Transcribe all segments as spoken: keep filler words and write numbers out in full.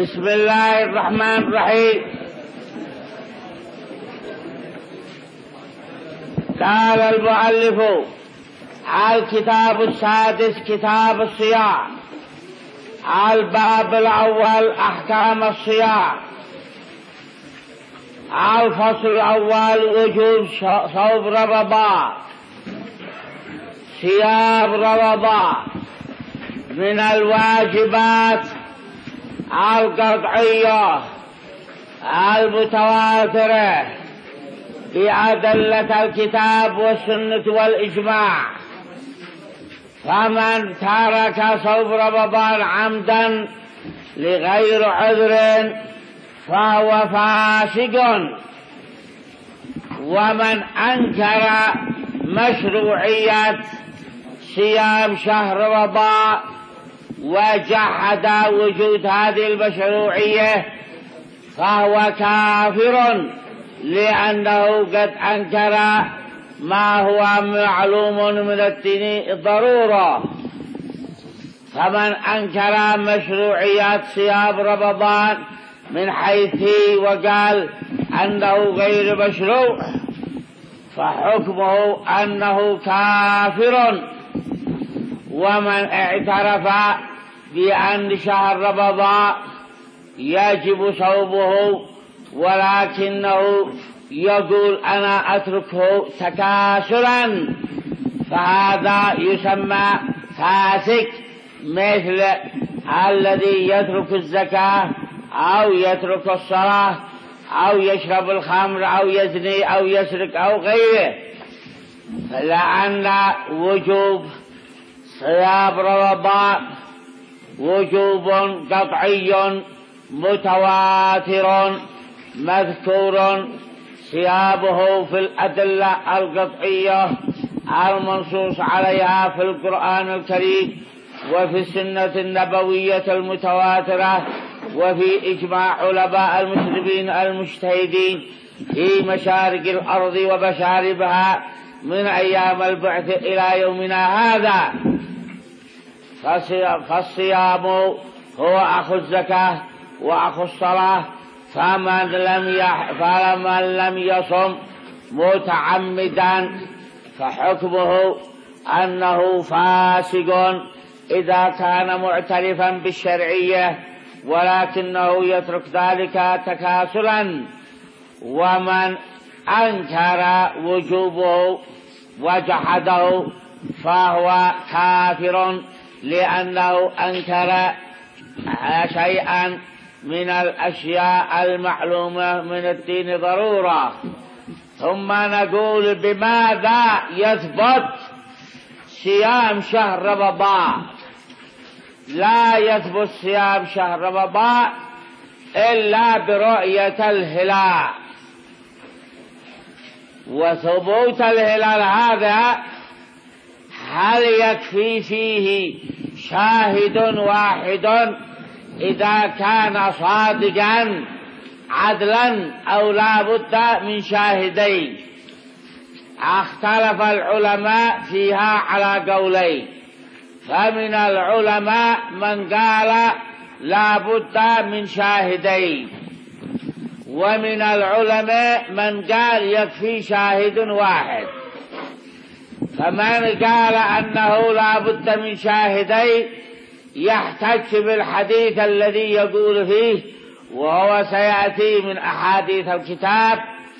بسم الله الرحمن الرحيم. قال المؤلف: الكتاب السادس كتاب الصيام. الباب الأول أحكام الصيام. الفصل الأول وجوب صوم رمضان. صيام رمضان من الواجبات القطعية المتواترة بأدلة الكتاب والسنة والإجماع، فمن ترك صوم رمضان عمدا لغير عذر فهو فاسق، ومن أنكر مشروعية صيام شهر رمضان وجحد وجود هذه المشروعية فهو كافر، لأنه قد أنكر ما هو معلوم من الدين ضرورة. فمن أنكر مشروعية صيام رمضان من حيث وقال أنه غير مشروع فحكمه أنه كافر. ومن اعترف بأن شهر رمضان يجب صومه ولكنه يقول أنا أتركه تكاسلا فهذا يسمى فاسق، مثل الذي يترك الزكاة أو يترك الصلاة أو يشرب الخمر أو يزني أو يسرق أو غيره. لأن وجوب صيام رمضان وجوب قطعي متواتر مذكور صيامه في الأدلة القطعية المنصوص عليها في القرآن الكريم وفي السنة النبوية المتواترة وفي إجماع علماء المسلمين المجتهدين في مشارق الأرض ومشاربها من أيام البعث إلى يومنا هذا. فالصيام هو أخو الزكاة وأخو الصلاة، فمن لم يح... فمن لم يصم متعمدا فحكمه أنه فاسق إذا كان معترفا بالشرعية ولكنه يترك ذلك تكاسلا. ومن أنكر وجوبه وجحده فهو كافر، لأنه أنكر شيئا من الأشياء المعلومة من الدين ضرورة. ثم نقول: بماذا يثبت صيام شهر رمضان؟ لا يثبت صيام شهر رمضان إلا برؤية الهلال، وثبوت الهلال هذا هل يكفي فيه شاهد واحد إذا كان صادقا عدلا أو لا بد من شاهدين؟ اختلف العلماء فيها على قولين، فمن العلماء من قال لا بد من شاهدين، ومن العلماء من قال يكفي شاهد واحد. فمن قال أنه لا بد من شاهدين يحتج بالحديث الذي يقول فيه، وهو سيأتي من أحاديث الكتاب: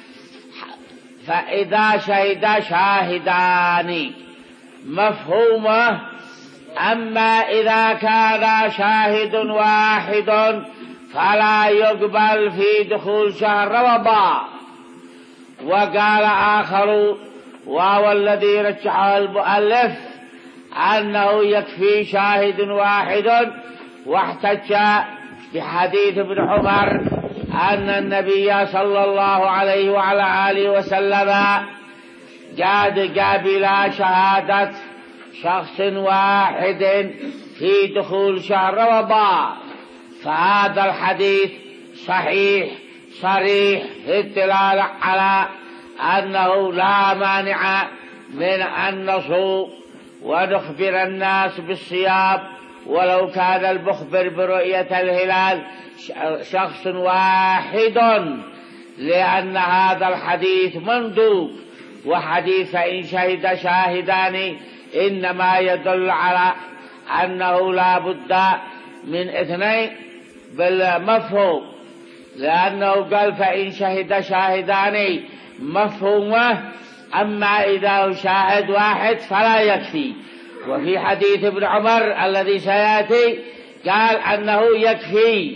فإذا شهد شاهدان، مفهومه. أما إذا كان شاهد واحد فلا يقبل في دخول شهر رمضان. وقال آخر وهو الذي رجحه المؤلف أنه يكفي شاهد واحد، واحتج بحديث ابن عمر أن النبي صلى الله عليه وعلى آله وسلم قد قبل شهادة شخص واحد في دخول شهر رمضان. فهذا الحديث صحيح صريح في الدلالة على أنه لا مانع من أن نصوم ونخبر الناس بالصيام ولو كان المخبر برؤية الهلال شخص واحد، لأن هذا الحديث مندوب. وحديث إن شهد شاهدان إنما يدل على أنه لا بد من اثنين بالمفهوم، لأنه قال فإن شهد شاهدان مفهومه، أما إذا شاهد واحد فلا يكفي. وفي حديث ابن عمر الذي سيأتي قال أنه يكفي.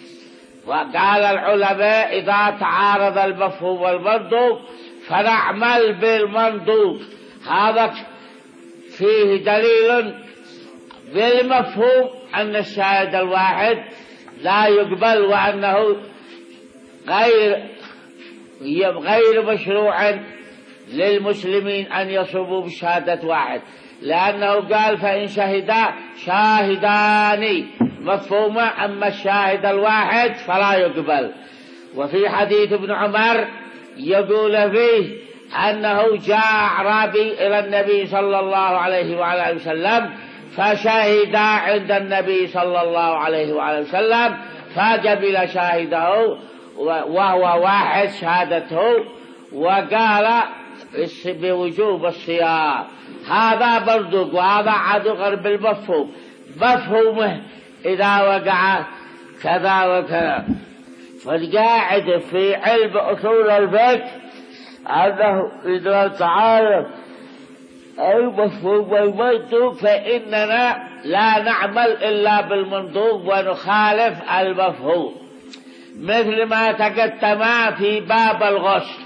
وقال العلماء إذا تعارض المفهوم والمندوب فنعمل بالمندوب. هذا فيه دليل بالمفهوم أن الشاهد الواحد لا يقبل، وأنه غير غير مشروع للمسلمين أن يصوموا بشهادة واحد، لأنه قال فإن شهدا شاهدان مفهومة، أما الشاهد الواحد فلا يقبل. وفي حديث ابن عمر يقول فيه أنه جاء أعرابي إلى النبي صلى الله عليه وعلى وسلم فشهد عند النبي صلى الله عليه وعلى وسلم فقبل شاهده وهو واحد شهادته، وقال بوجوب الصيام. هذا برضو وهذا عاد غرب المفهوم، مفهومه إذا وقع كذا وكذا. فالقاعد في علم أصول الفقه أنه إذا تعارض المفهوم والمندوب فإننا لا نعمل إلا بالمندوب ونخالف المفهوم، مثل ما تقدم في باب الغسل.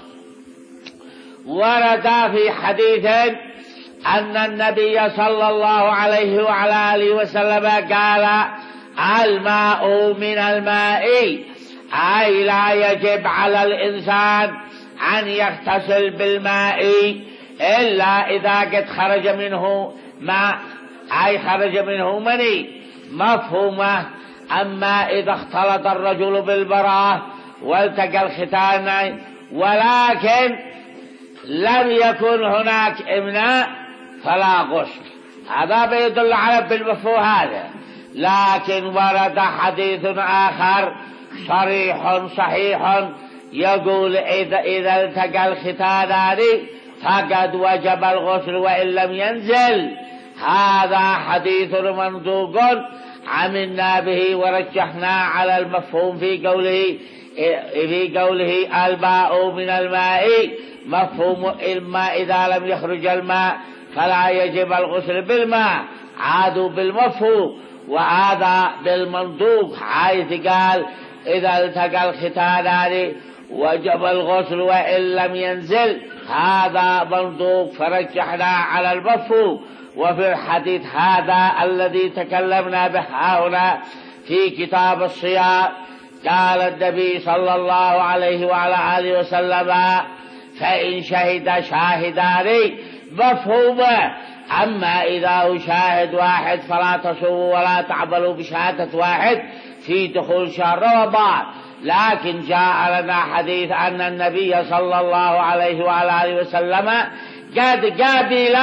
ورد في حديث أن النبي صلى الله عليه وعلى آله وسلم قال الماء من الماء، أي لا يجب على الإنسان أن يغتسل بالماء إلا إذا قد خرج منه ماء، أي خرج منه مني مفهومة. أما إذا اختلط الرجل بالمرأة والتقى الختان ولكن لم يكن هناك إمناء فلا غسل، هذا بيدل على بالمفهوم هذا. لكن ورد حديث آخر صريح صحيح يقول إذا, إذا التقى الختانان فقد وجب الغسل وإن لم ينزل. هذا حديث مندوب عملنا به ورجحنا على المفهوم في قوله في قوله الماء من الماء، مفهوم الماء إذا لم يخرج الماء فلا يجب الغسل بالماء، عادوا بالمفهوم. وهذا بالمندوب حيث قال إذا التقى الختانان وجب الغسل وإن لم ينزل، هذا مندوب فرجحنا على المفهوم. وفي الحديث هذا الذي تكلمنا به هنا في كتاب الصيام قال النبي صلى الله عليه وعلى آله وسلم فإن شهد شاهدان مفهومه، أما إذا هو شاهد واحد فلا تصوموا ولا تعملوا بشهادة واحد في دخول شهر رمضان. لكن جاء لنا حديث أن النبي صلى الله عليه وعلى آله وسلم قد قابل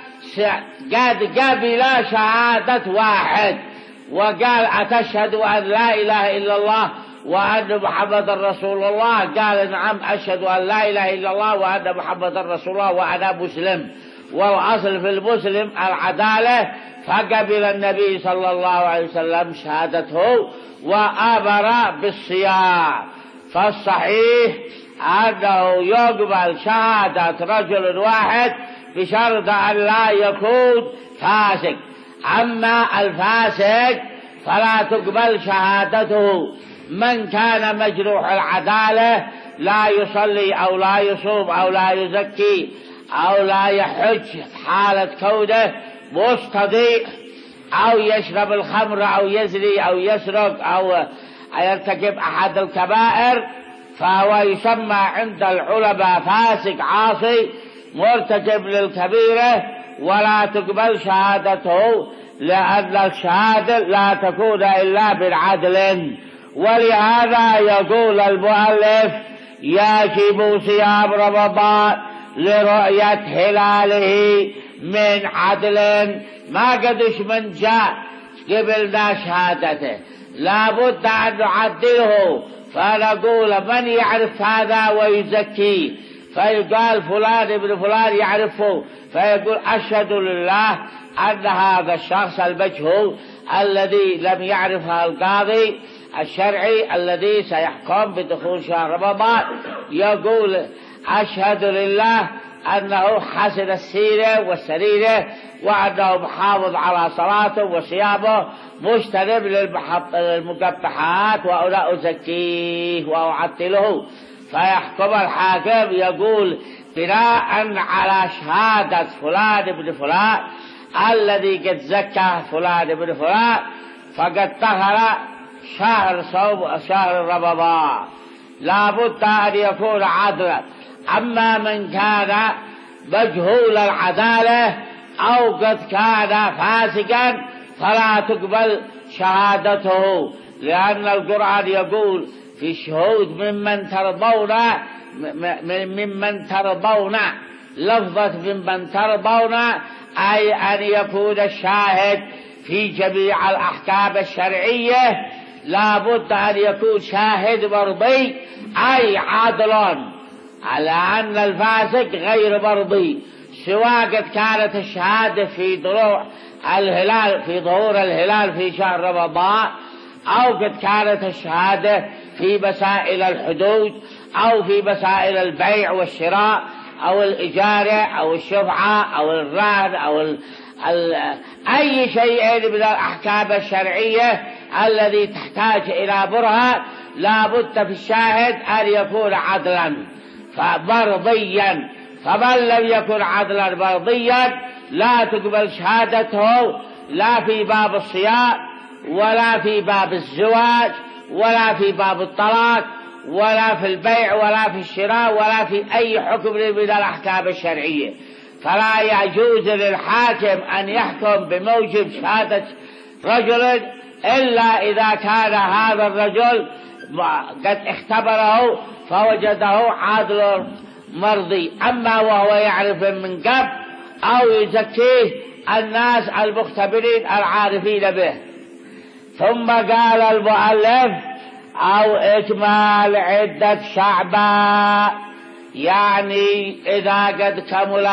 قد قابل شهادة واحد وقال أتشهد أن لا إله إلا الله وأن محمد رسول الله؟ قال نعم أشهد أن لا إله إلا الله وأن محمد رسول الله وأنا مسلم. والأصل في المسلم العدالة، فقبل النبي صلى الله عليه وسلم شهادته وأمر بالصيام. فالصحيح أنه يقبل شهادة رجل واحد بشرط أن لا يكون فاسق، أما الفاسق فلا تقبل شهادته. من كان مجروح العدالة لا يصلي أو لا يصوم أو لا يزكي أو لا يحج حالة كونه مستضيء أو يشرب الخمر أو يزني أو يسرق أو يرتكب أحد الكبائر، فهو يسمى عند العلماء فاسق عاصي مرتكب للكبيرة، ولا تقبل شهادته، لأن الشهادة لا تكون إلا بالعدل. ولهذا يقول المؤلف يجب صيام رمضان لرؤية هلاله من عدل. ما قدش من جاء قبلنا شهادته، لابد أن نعدله فنقول من يعرف هذا ويزكيه، فيقال فلان ابن فلان يعرفه، فيقول أشهد لله أن هذا الشخص المجهول الذي لم يعرفها القاضي الشرعي الذي سيحكم بدخول شهر رمضان، يقول أشهد لله أنه حسن السيرة والسريرة، وأنه محافظ على صلاته وصيامه، مجتنب للمقبحات، وأنا أزكيه وأعطله. فيحكم الحاكم يقول بناء على شهادة فلان ابن فلان الذي قد زكى فلان ابن فلان فقد طهر شهر صوم شهر رمضان، لا بد أن يكون عدلا. أما من كان مجهول العدالة أو قد كان فاسقا فلا تقبل شهادته، لأن القرآن يقول في الشهود ممن ترضون ممن ترضون، لفظة ممن ترضون أي أن يكون الشاهد في جميع الأحكام الشرعية، لا بد أن يكون شاهد مرضي أي عادل، على أن الفاسق غير مرضي، سواء قد كانت الشهادة في ظهور الهلال في ظهور الهلال في شهر رمضان، أو قد كانت الشهادة في مسائل الحدود، أو في مسائل البيع والشراء، أو الإجارة، أو الشفعة، أو الرهن، أو ال ال أي شيء من الأحكام الشرعية الذي تحتاج إلى برهان، لا بد في الشاهد أن يكون عدلا مرضيا، فمن لم يكن عدلا مرضيا لا تقبل شهادته، لا في باب الصيام، ولا في باب الزواج، ولا في باب الطلاق، ولا في البيع، ولا في الشراء، ولا في أي حكم من الأحكام الشرعية. فلا يجوز للحاكم أن يحكم بموجب شهادة رجل إلا إذا كان هذا الرجل قد اختبره فوجده عادل مرضي، أما وهو يعرف من قبل أو يزكيه الناس المختبرين العارفين به. ثم قال المؤلف أو إكمال عدة شعبان، يعني إذا قد كمل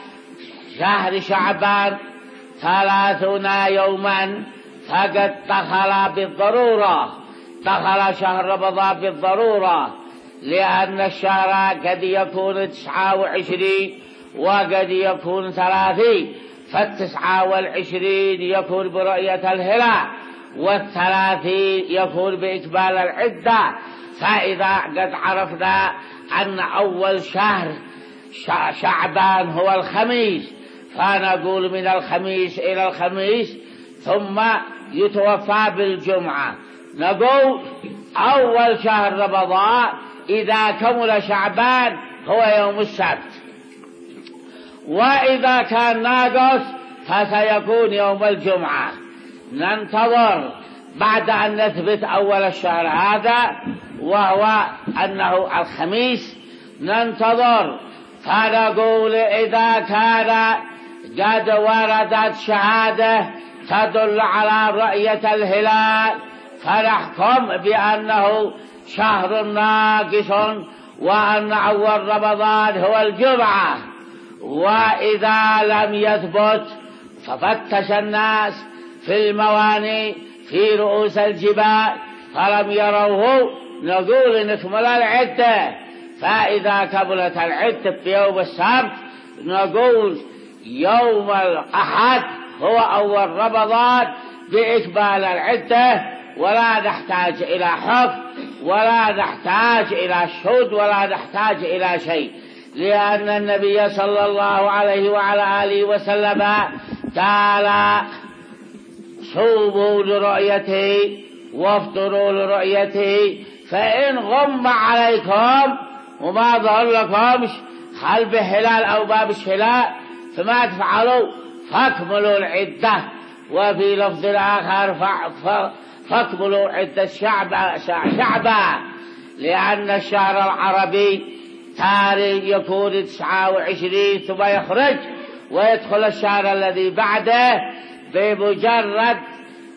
شهر شعبان ثلاثون يوما فقد دخل بالضرورة، دخل شهر رمضان بالضرورة، لأن الشهر قد يكون تسعة وعشرين وقد يكون ثلاثين، فالتسعة والعشرين يكون برؤية الهلال، والثلاثين يكون بإقبال العدة. فإذا قد عرفنا أن أول شهر شعبان هو الخميس، فنقول من الخميس إلى الخميس، ثم يتوفى بالجمعة، نقول أول شهر رمضان إذا كمل شعبان هو يوم السبت، وإذا كان ناقص فسيكون يوم الجمعة. ننتظر بعد أن نثبت أول الشهر هذا وهو أنه الخميس، ننتظر فنقول إذا كان قد وردت شهادة تدل على رؤية الهلال فنحكم بأنه شهر ناقص، وأن أول رمضان هو الجمعة. وإذا لم يثبت ففتش الناس في المواني في رؤوس الجبال فلم يروه، نقول نكمل العدة. فإذا كملت العدة في يوم السبت نقول يوم الأحد هو أول رمضان بإقبال العدة، ولا نحتاج إلى حكم، ولا نحتاج إلى شهود، ولا نحتاج إلى شيء، لأن النبي صلى الله عليه وعلى آله وسلم قال صوموا لرؤيته وافطروا لرؤيته، فإن غم عليكم وما ظهر لكمش هل بهلال أو ما بهلال فما تفعلوا فاكملوا العدة. وفي لفظ آخر فاكملوا عدة شعبا شعبا، لأن الشهر العربي تاريخ يكون تسعة وعشرين ثم يخرج ويدخل الشهر الذي بعده بمجرد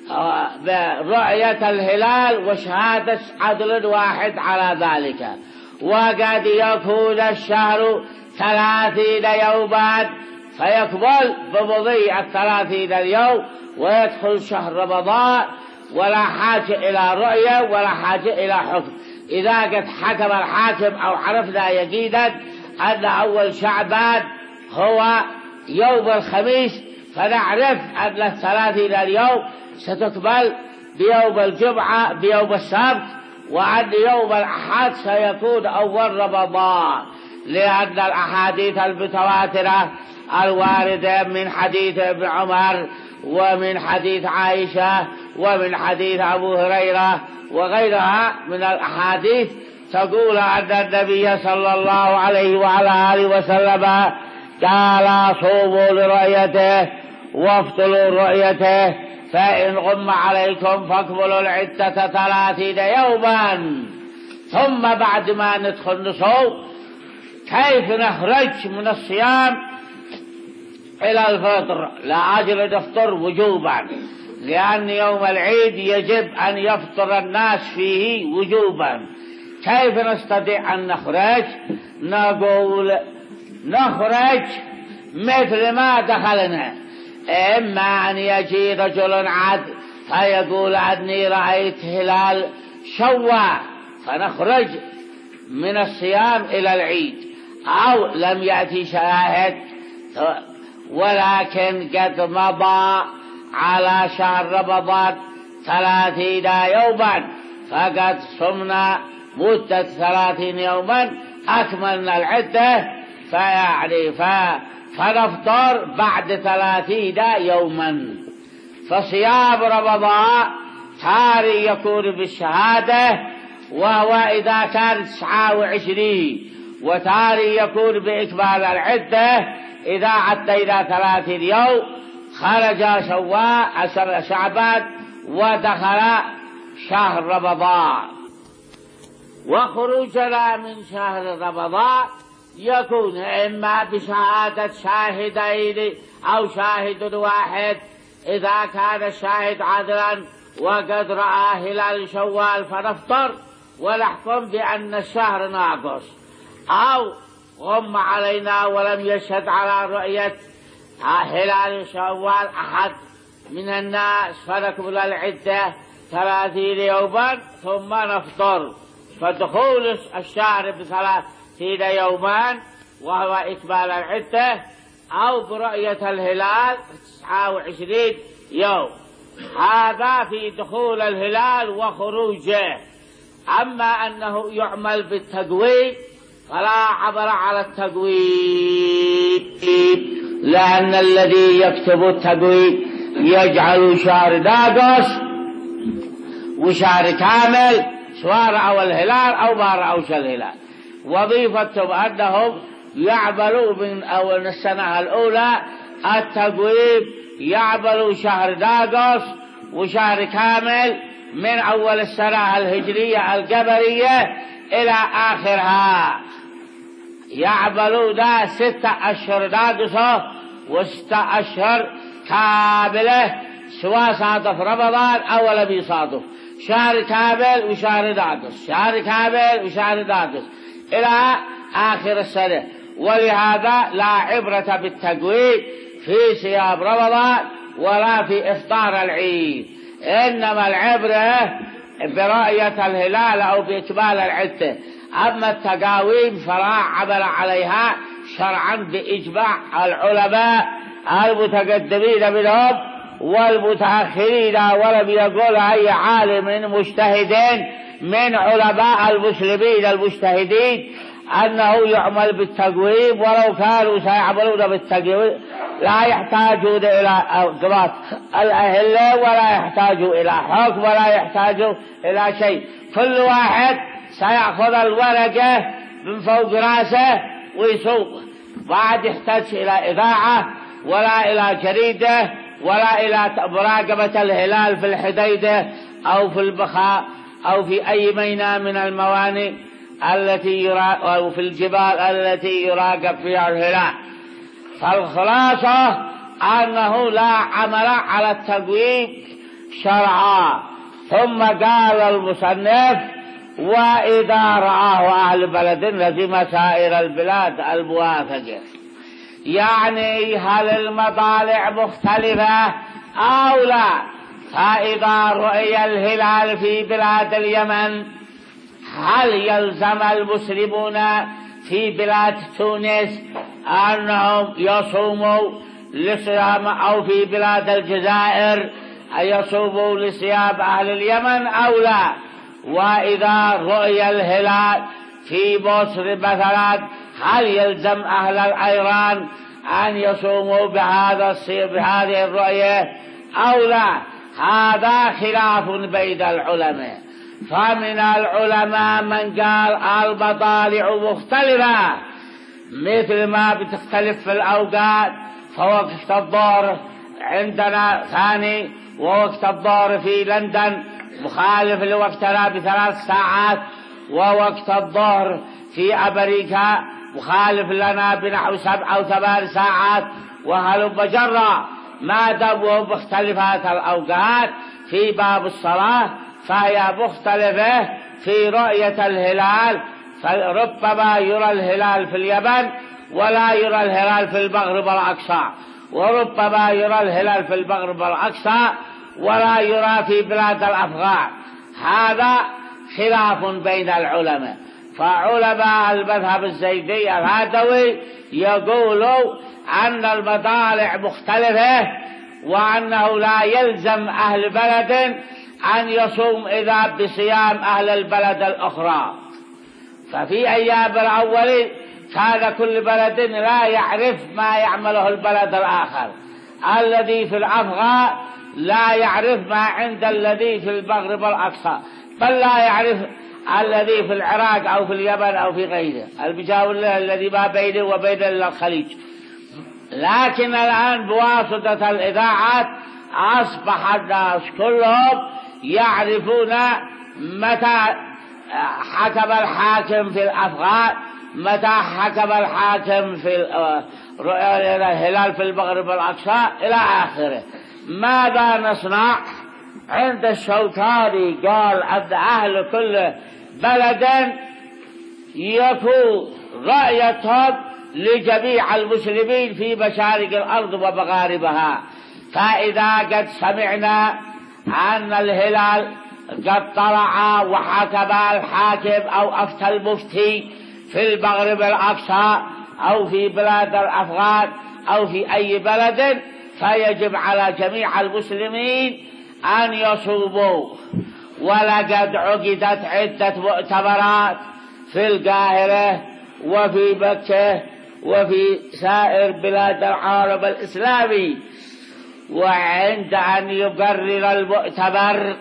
برؤية الهلال وشهادة عدل واحد على ذلك. وقد يكون الشهر ثلاثين يوما فيقبل بمضي الثلاثين اليوم ويدخل شهر رمضان ولا حاجة إلى رؤية ولا حاجة إلى حكم. إذا قد حكم الحاكم أو عرفنا يقينا أن أول شعبان هو يوم الخميس فنعرف أن الثلاثين اليوم ستقبل بيوم الجمعة بيوم السبت، وأن يوم الأحد سيكون أول رمضان، لأن الأحاديث المتواترة الواردة من حديث ابن عمر ومن حديث عائشة ومن حديث أبو هريرة وغيرها من الأحاديث تقول أن النبي صلى الله عليه وعلى آله وسلم قال صوموا لرؤيته وافطروا لرؤيته، فإن غم عليكم فاكملوا العدة ثلاثين يوما. ثم بعد ما ندخل نصوم كيف نخرج من الصيام إلى الفطر؟ لا أجل نفطر وجوبا، لأن يوم العيد يجب أن يفطر الناس فيه وجوبا. كيف نستطيع أن نخرج؟ نقول نخرج مثل ما دخلنا، إما أن يجي رجل عاد فيقول أني رأيت هلال شوال فنخرج من الصيام إلى العيد، أو لم يأتي شاهد ولكن قد مضى على شهر رمضان ثلاثين يوما فقد صمنا مدة ثلاثين يوما أكملنا العدة، فيعني فنفطر بعد ثلاثين يوما. فصيام رمضان تاري يكون بالشهادة وهو إذا كان تسعة وعشرين، وتاري يكون بإكمال العدة إذا عدينا ثلاثين يوم خرج شوال شعبان ودخل شهر رمضان. وخروجنا من شهر رمضان يكون إما بشهادة شاهدين أو شاهد واحد إذا كان الشاهد عدلا وقد رأى هلال شوال فنفطر ونحكم بأن الشهر ناقص، أو غم علينا ولم يشهد على رؤية هلال شوال أحد من الناس فنكمل العدة ثلاثين يوما ثم نفطر. فدخول الشهر بثلاثين يوما وهو إكمال العدة، أو برؤية الهلال تسعة وعشرين يوم، هذا في دخول الهلال وخروجه. أما أنه يعمل بالتقويم فلا عبر على التقويم، لأن الذي يكتب التقويم يجعل شهر ناقص وشهر كامل سواء رأوا الهلال أو ما رأوش الهلال. وظيفتهم أنهم يعملوا من أول السنة الأولى التقويم، يعملوا شهر ناقص وشهر كامل من أول السنة الهجرية القمرية إلى آخرها، يعملون ستة أشهر ناقصة وستة أشهر كاملة سواء صادف رمضان أو لم يصادف، شهر كامل وشهر ناقص، شهر كامل وشهر ناقص إلى آخر السنة. ولهذا لا عبرة بالتقويم في صيام رمضان ولا في إفطار العيد، إنما العبرة برؤية الهلال أو بإكمال العدة. أما التقاويم فلا عمل عليها شرعا بإجماع العلماء المتقدمين منهم والمتأخرين، ولم يقول أي عالم مجتهد من علماء المسلمين المجتهدين أنه يعمل بالتقويم، ولو كانوا سيعملون بالتقويم لا يحتاجون إلى قضاء الأهلة ولا يحتاجوا إلى حكم ولا يحتاجوا إلى شيء. كل واحد سيأخذ الورقة من فوق راسه ويسوق، بعد يحتاج إلى إذاعة ولا إلى جريدة ولا إلى مراقبة الهلال في الحديدة أو في البخاء أو في أي ميناء من الموانئ التي يراقب أو في الجبال التي يراقب فيها الهلال. فالخلاصة أنه لا عمل على التقويم شرعا. ثم قال المصنف: وإذا رآه أهل بلد لزم سائر البلاد الموافقة. يعني هل المطالع مختلفة أو لا؟ فإذا رؤي الهلال في بلاد اليمن هل يلزم المسلمون في بلاد تونس أنهم يصوموا لصيام، أو في بلاد الجزائر أن يصوموا لصيام أهل اليمن أو لا؟ وإذا رؤي الهلال في مصر مثلا هل يلزم أهل الإيران أن يصوموا بهذا بهذه الرؤية أو لا؟ هذا خلاف بين العلماء. فمن العلماء من قال المطالع مختلفة، مثل ما بتختلف في الأوقات، فوقت الظهر عندنا ثاني، ووقت الظهر في لندن مخالف لوقتنا بثلاث ساعات، ووقت الظهر في أمريكا مخالف لنا بنحو سبع أو ثمان ساعات، وهلم جرا. ما دام مختلفات الأوقات في باب الصلاة فهي مختلفة في رؤية الهلال، فربما يرى الهلال في اليمن ولا يرى الهلال في المغرب الأقصى، وربما يرى الهلال في المغرب الأقصى ولا يرى في بلاد الأفغان. هذا خلاف بين العلماء. فعلماء المذهب الزيدي الهادوي يقولوا أن المطالع مختلفة، وأنه لا يلزم أهل بلد أن يصوم إذا بصيام أهل البلد الأخرى. ففي أيام الأول كان كل بلد لا يعرف ما يعمله البلد الآخر. الذي في الأفغان لا يعرف ما عند الذي في المغرب الأقصى، بل لا يعرف الذي في العراق أو في اليمن أو في غيره، المجاور له الذي ما بينه وبين الخليج. لكن الآن بواسطة الإذاعات أصبح الناس كلهم يعرفون متى حكم الحاكم في الأفغان، متى حكم الحاكم في الهلال في المغرب الأقصى إلى آخره. ماذا نصنع؟ عند الشوكاني قال أن أهل كل بلد يكون رأيتهم لجميع المسلمين في مشارق الأرض ومغاربها. فإذا قد سمعنا أن الهلال قد طلع وحكم الحاكم أو أفتى المفتي في المغرب الأقصى أو في بلاد الأفغان أو في أي بلد، فيجب على جميع المسلمين أن يصوموا. ولقد عقدت عدة مؤتمرات في القاهرة وفي مكة وفي سائر بلاد العالم الإسلامي، وعند أن يقرر المؤتمر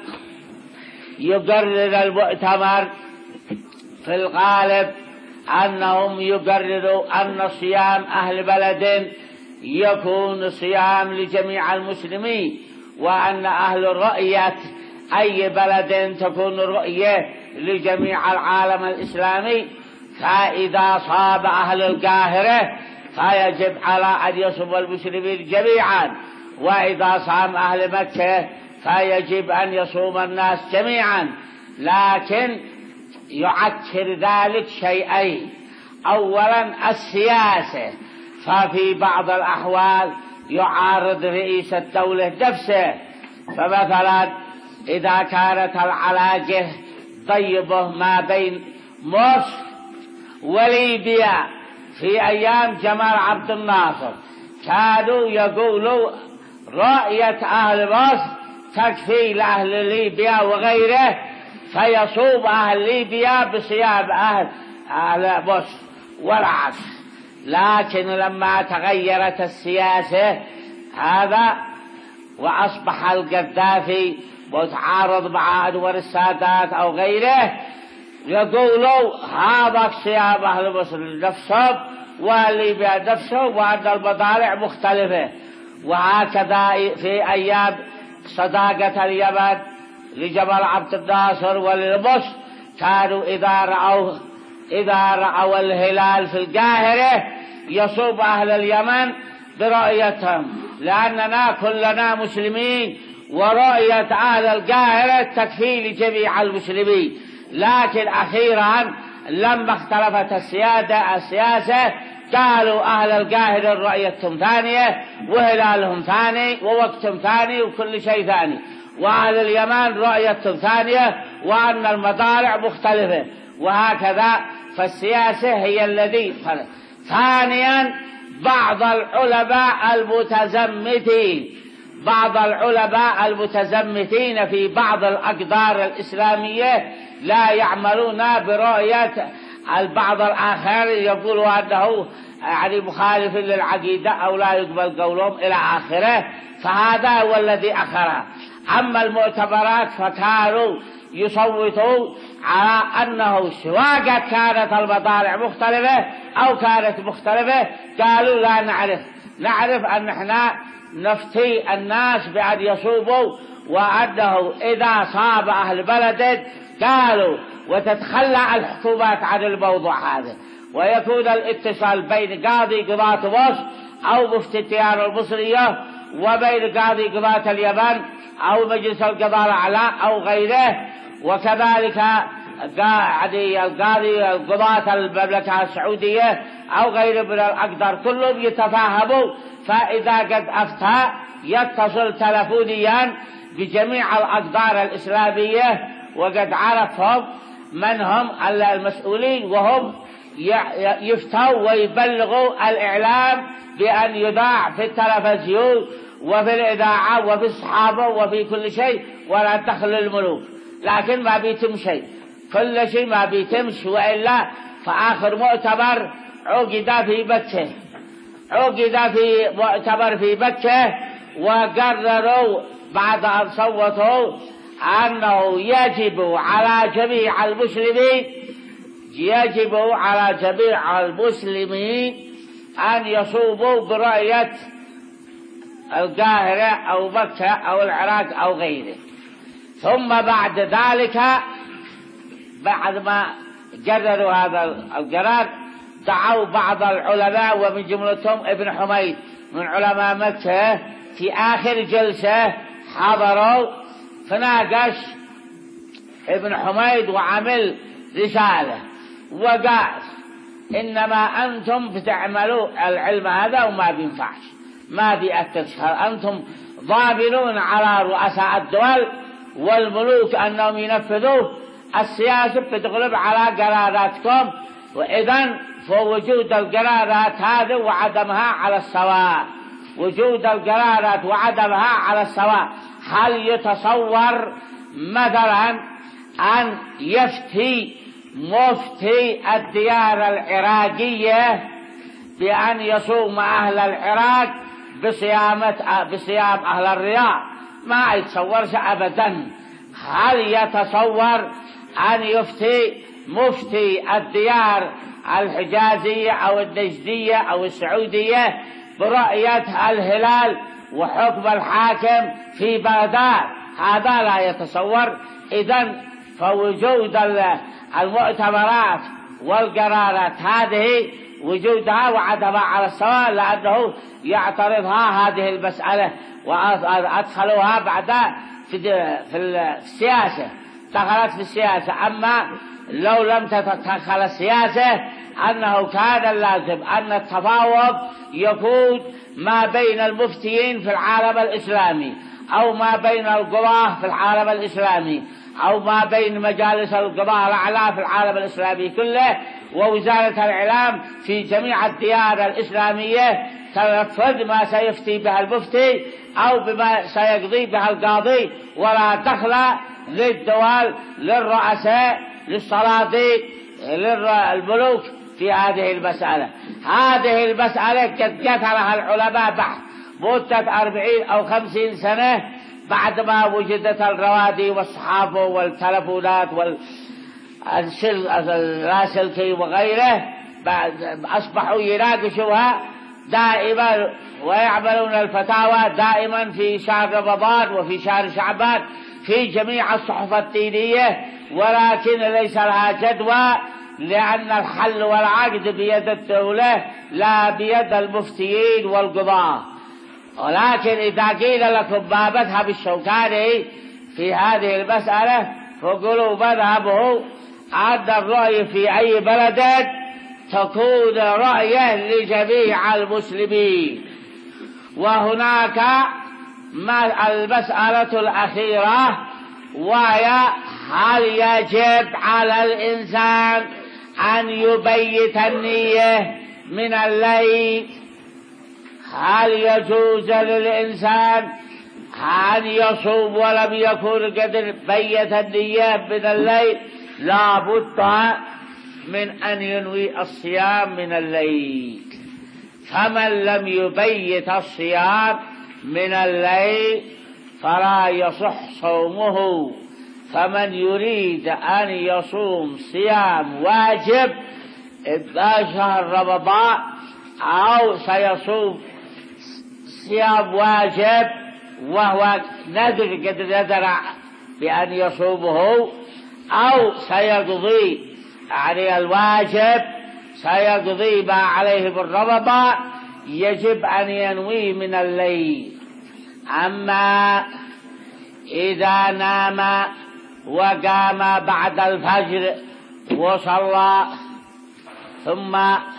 يقرر المؤتمر في الغالب أنهم يقرروا أن صيام أهل بلد يكون صيام لجميع المسلمين، وأن أهل الرؤية أي بلد تكون رؤية لجميع العالم الإسلامي. فإذا صام أهل القاهرة فيجب على أن يصوم المسلمين جميعا، وإذا صام أهل مكة فيجب أن يصوم الناس جميعا. لكن يعكر ذلك شيئين: أولا السياسة، ففي بعض الأحوال يعارض رئيس الدولة نفسه. فمثلا إذا كانت العلاقة طيبة ما بين مصر وليبيا في أيام جمال عبد الناصر، كانوا يقولوا رؤية أهل مصر تكفي لأهل ليبيا وغيره، فيصوم أهل ليبيا بصيام أهل, أهل مصر والعكس. لكن لما تغيرت السياسة هذا وأصبح القذافي متعارض مع أنور السادات أو غيره، يقولوا هذا صيام أهل مصر نفسهم وليبيا نفسهم، وأن المطالع مختلفة. وهكذا في أيام صداقة اليمن لجمال عبد الناصر ولمصر كانوا إذا رأوا إذا رأوا الهلال في القاهرة يصوم أهل اليمن برؤيتهم، لأننا كلنا مسلمين ورؤية أهل القاهرة تكفي لجميع المسلمين. لكن أخيرا لما اختلفت السيادة السياسة قالوا أهل القاهرة رؤيتهم ثانية وهلالهم ثاني ووقتهم ثاني وكل شيء ثاني، وأهل اليمن رؤيتهم ثانية وأن المطالع مختلفة، وهكذا. فالسياسة هي الذي فرق. ثانيا بعض العلماء المتزمتين بعض العلماء المتزمتين في بعض الأقدار الإسلامية لا يعملون برؤية البعض الآخر، يقولوا أنه يعني مخالف للعقيدة أو لا يقبل قولهم إلى آخره، فهذا هو الذي أخره. أما المعتبرات فكانوا يصوتوا على أنه سواء كانت المطالع مختلفة أو كانت مختلفة قالوا لا نعرف نعرف أن احنا نفتي الناس بأن يصوبوا، وأنه إذا صاب أهل بلد قالوا وتتخلى الحكومات عن الموضوع هذا، ويكون الاتصال بين قاضي قضاة مصر أو مفتي الديانة المصرية وبين قاضي قضاة اليمن أو مجلس القضاء الأعلى أو غيره، وكذلك القاضي قضاة المملكة السعودية أو غيره من الأقدار كلهم يتفاهموا. فإذا قد أفتى يتصل تلفونيا بجميع الأقدار الإسلامية وقد عرفهم من هم المسؤولين، وهم يفتوا ويبلغوا الإعلام بأن يذاع في التلفزيون وفي الإذاعة وفي الصحافة وفي كل شيء، ولا دخل الملوك. لكن ما بيتم شيء، كل شيء ما بيتمش، وإلا فآخر مؤتمر عقد في مكة عقد في مؤتمر في مكة وقرروا بعد أن صوتوا أنه يجب على جميع المسلمين يجب على جميع المسلمين أن يصوموا برؤية القاهرة أو مكة أو العراق أو غيره. ثم بعد ذلك بعد ما قرروا هذا القرار دعوا بعض العلماء ومن جملتهم ابن حميد من علماء مكة في آخر جلسة حضروا، فناقش ابن حميد وعمل رسالة وقال إنما أنتم بتعملوا العلم هذا وما بينفعش، ما بيأتكش، أنتم ضامنون على رؤساء الدول والملوك أنهم ينفذوه، السياسة بتغلب على قراراتكم، وإذن فوجود القرارات هذه وعدمها على السواء وجود القرارات وعدمها على السواء. هل يتصور مثلا أن يفتي مفتي الديار العراقية بأن يصوم أهل العراق بصيامة بصيام أهل الرياض؟ ما يتصورش أبدا. هل يتصور أن يفتي مفتي الديار الحجازية أو النجدية أو السعودية برؤية الهلال وحكم الحاكم في بغداد؟ هذا لا يتصور. إذن فوجود المؤتمرات والقرارات هذه وجودها وعدمها على السواء، لأنه يعترضها هذه المسألة وأدخلوها بعد في السياسة، دخلت في السياسة. أما لو لم تتدخل السياسة أنه كان اللازم أن التفاوض يكون ما بين المفتيين في العالم الإسلامي أو ما بين القضاة في العالم الإسلامي أو ما بين مجالس القضاء الأعلى في العالم الإسلامي كله ووزارة الإعلام في جميع الديار الإسلامية تنفذ ما سيفتي بها المفتي أو بما سيقضي بها القاضي، ولا دخل للدول للرؤساء للسلاطين للملوك في هذه المسألة. هذه المسألة قد كثرها العلماء بعد مدة أربعين أو خمسين سنة بعد ما وجدت الروادي والصحافة والتلفونات واللاسلكي وغيره، أصبحوا يناقشوها دائما ويعملون الفتاوى دائما في شهر رمضان وفي شهر شعبان في جميع الصحف الدينية، ولكن ليس لها جدوى، لأن الحل والعقد بيد الدولة لا بيد المفتيين والقضاة. ولكن إذا قيل لكم ما مذهب الشوكاني في هذه المسألة فقولوا مذهبه أن الرأي في أي بلد تكون رأيه لجميع المسلمين. وهناك المسألة الأخيرة وهي هل يجب على الإنسان أن يبيت النية من الليل؟ هل يجوز للإنسان أن يصوم ولم يكن قد بيت النية من الليل؟ لا بد من أن ينوي الصيام من الليل. فمن لم يبيت الصيام من الليل فلا يصح صومه. فمن يريد أن يصوم صيام واجب إذا شهر رمضان أو سيصوم صيام واجب وهو نذر قد نذر بأن يصومه أو سيقضي عليه الواجب سيقضي ما عليه بالرمضان يجب أن ينوي من الليل. أما إذا نام وقام بعد الفجر وصلى ثم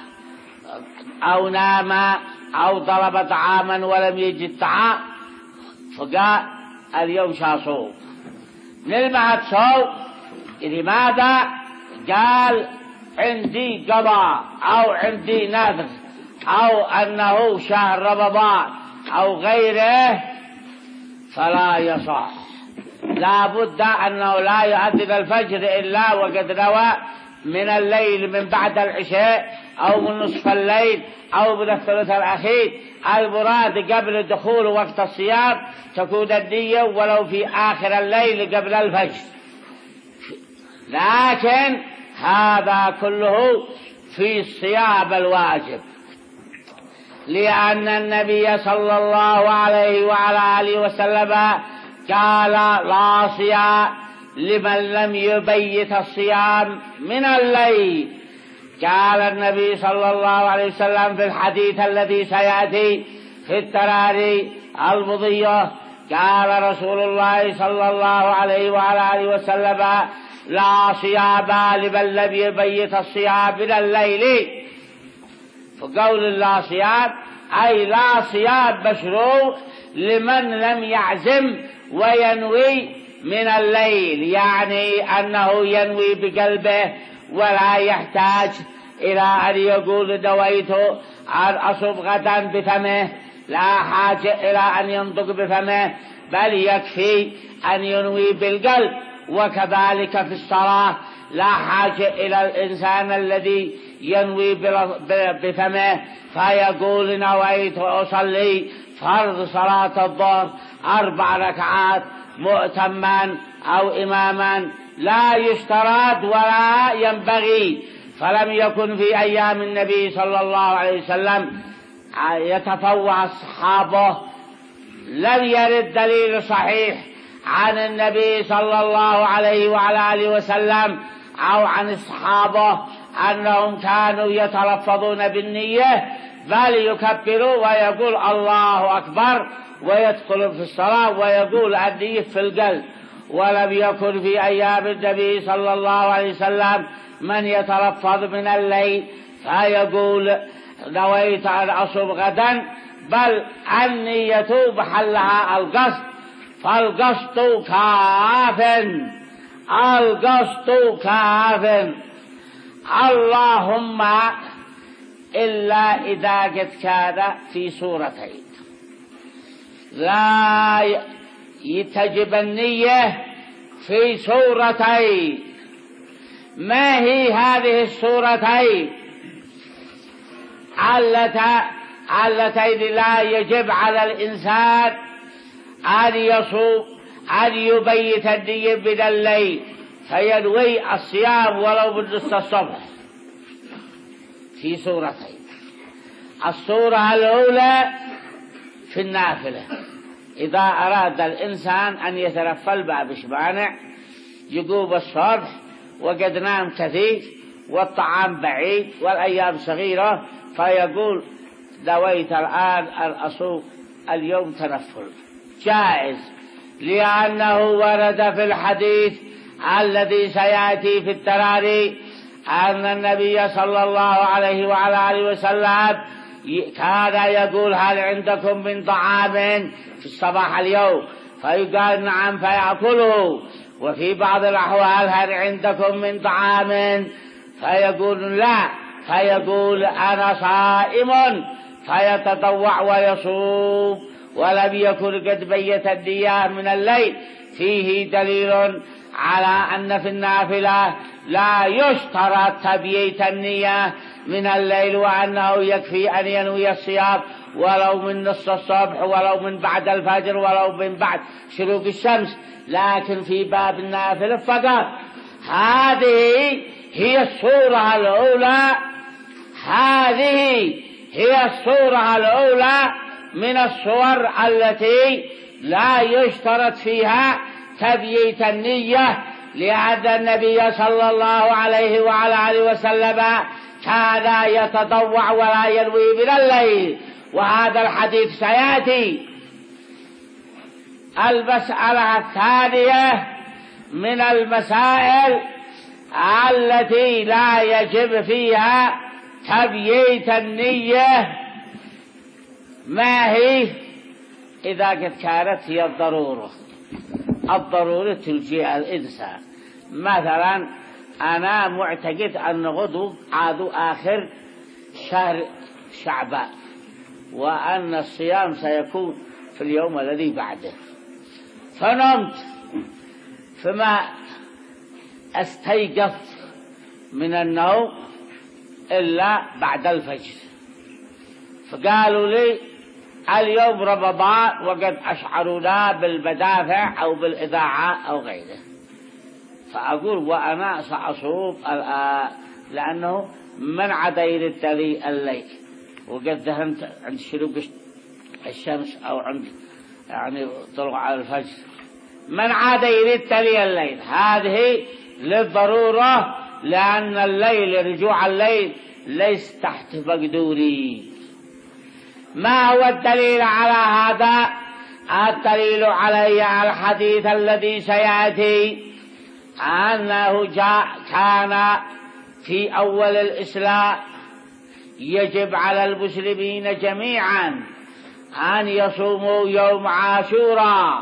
أو نام أو طلب طعاما ولم يجد طعام فقال اليوم شاصوم نلمعت صوم. لماذا؟ قال عندي قضاء أو عندي نذر أو أنه شهر رمضان أو غيره فلا يصح. لا بد أنه لا يؤذن الفجر إلا وقد نوى من الليل من بعد العشاء أو من نصف الليل أو من الثلث الأخير. المراد قبل دخول وقت الصيام تكون النية ولو في آخر الليل قبل الفجر. لكن هذا كله في الصيام الواجب، لأن النبي صلى الله عليه وعلى آله وسلم قال لا صيام لمن لم يبيت الصيام من الليل. قال النبي صلى الله عليه وسلم في الحديث الذي سيأتي في التراري المضية قال رسول الله صلى الله عليه وعلى آله وسلم لا صيام لمن لم يبيت الصيام من الليل. فقول لا صيام أي لا صيام مشروع لمن لم يعزم وينوي من الليل، يعني أنه ينوي بقلبه ولا يحتاج إلى أن يقول نويت أن أصوم غدا بفمه، لا حاجة إلى أن ينطق بفمه بل يكفي أن ينوي بالقلب. وكذلك في الصلاة لا حاجة إلى الإنسان الذي ينوي بفمه فيقول نويت أصلي فرض صلاة الظهر أربع ركعات مؤتما أو إماما، لا يشترط ولا ينبغي. فلم يكن في أيام النبي صلى الله عليه وسلم يتفوه الصحابة، لم يرد دليل صحيح عن النبي صلى الله عليه وعلى آله وسلم أو عن الصحابة أنهم كانوا يتلفظون بالنية، بل يكبروا ويقول الله أكبر ويدخل في الصلاة ويقول النية في القلب. ولم يكن في أيام النبي صلى الله عليه وسلم من يتلفظ من الليل فيقول نويت أن أصوم غدا، بل النية محلها القصد، فالقصد كاف، القصد كاف. اللهم إلا إذا قد كان في صورتين، لا يتجب النية في صورتين. ما هي هذه الصورتين اللتين لا يجب على الإنسان أن يصوم أن يبيت النية من الليل فينوي الصيام ولو من نصف الصبح؟ في صورتين. الصورة الأولى في النافلة، إذا أراد الإنسان أن يتنفل ما بش مانع، يقوم الصبح وقد نام كثير والطعام بعيد والأيام صغيرة فيقول نويت الآن أن أصوم اليوم تنفل جائز، لأنه ورد في الحديث الذي سيأتي في التراري أن النبي صلى الله عليه وعلى آله وسلم كان يقول هل عندكم من طعام في الصباح اليوم؟ فيقال نعم فيأكله. وفي بعض الأحوال هل عندكم من طعام؟ فيقول لا، فيقول أنا صائم فيتطوع ويصوم، ولم يكن قد بيت النية من الليل. فيه دليل على أن في النافلة لا يشترط تبييت النية من الليل، وأنه يكفي أن ينوي الصيام ولو من نصف الصبح ولو من بعد الفجر ولو من بعد شروق الشمس. لكن في باب النافلة فقط. هذه هي الصورة الأولى هذه هي الصورة الأولى من الصور التي لا يشترط فيها تبييت النية، لأن النبي صلى الله عليه وعلى آله وسلم كان يتطوع ولا ينوي من الليل، وهذا الحديث سيأتي. المسألة الثانية من المسائل التي لا يجب فيها تبييت النية ما هي؟ إذا قد كانت هي الضرورة الضرورة تلجئ الإنسان. مثلا أنا معتقد أن غدو عادو آخر شهر شعبان، وأن الصيام سيكون في اليوم الذي بعده، فنمت فما استيقظت من النوم إلا بعد الفجر، فقالوا لي اليوم رمضان وقد أشعرونا بالمدافع أو بالإذاعة أو غيره. فأقول وأنا سأصوم الآن، لأنه من عاد يرد لي الليل وقد ذهنت عند شروق الشمس أو عند يعني طلوع الفجر، من عاد يرد لي الليل. هذه للضرورة، لأن الليل رجوع الليل ليس تحت مقدوري. ما هو الدليل على هذا؟ الدليل عليه الحديث الذي سيأتي، أنه جاء كان في أول الإسلام يجب على المسلمين جميعا أن يصوموا يوم عاشوراء،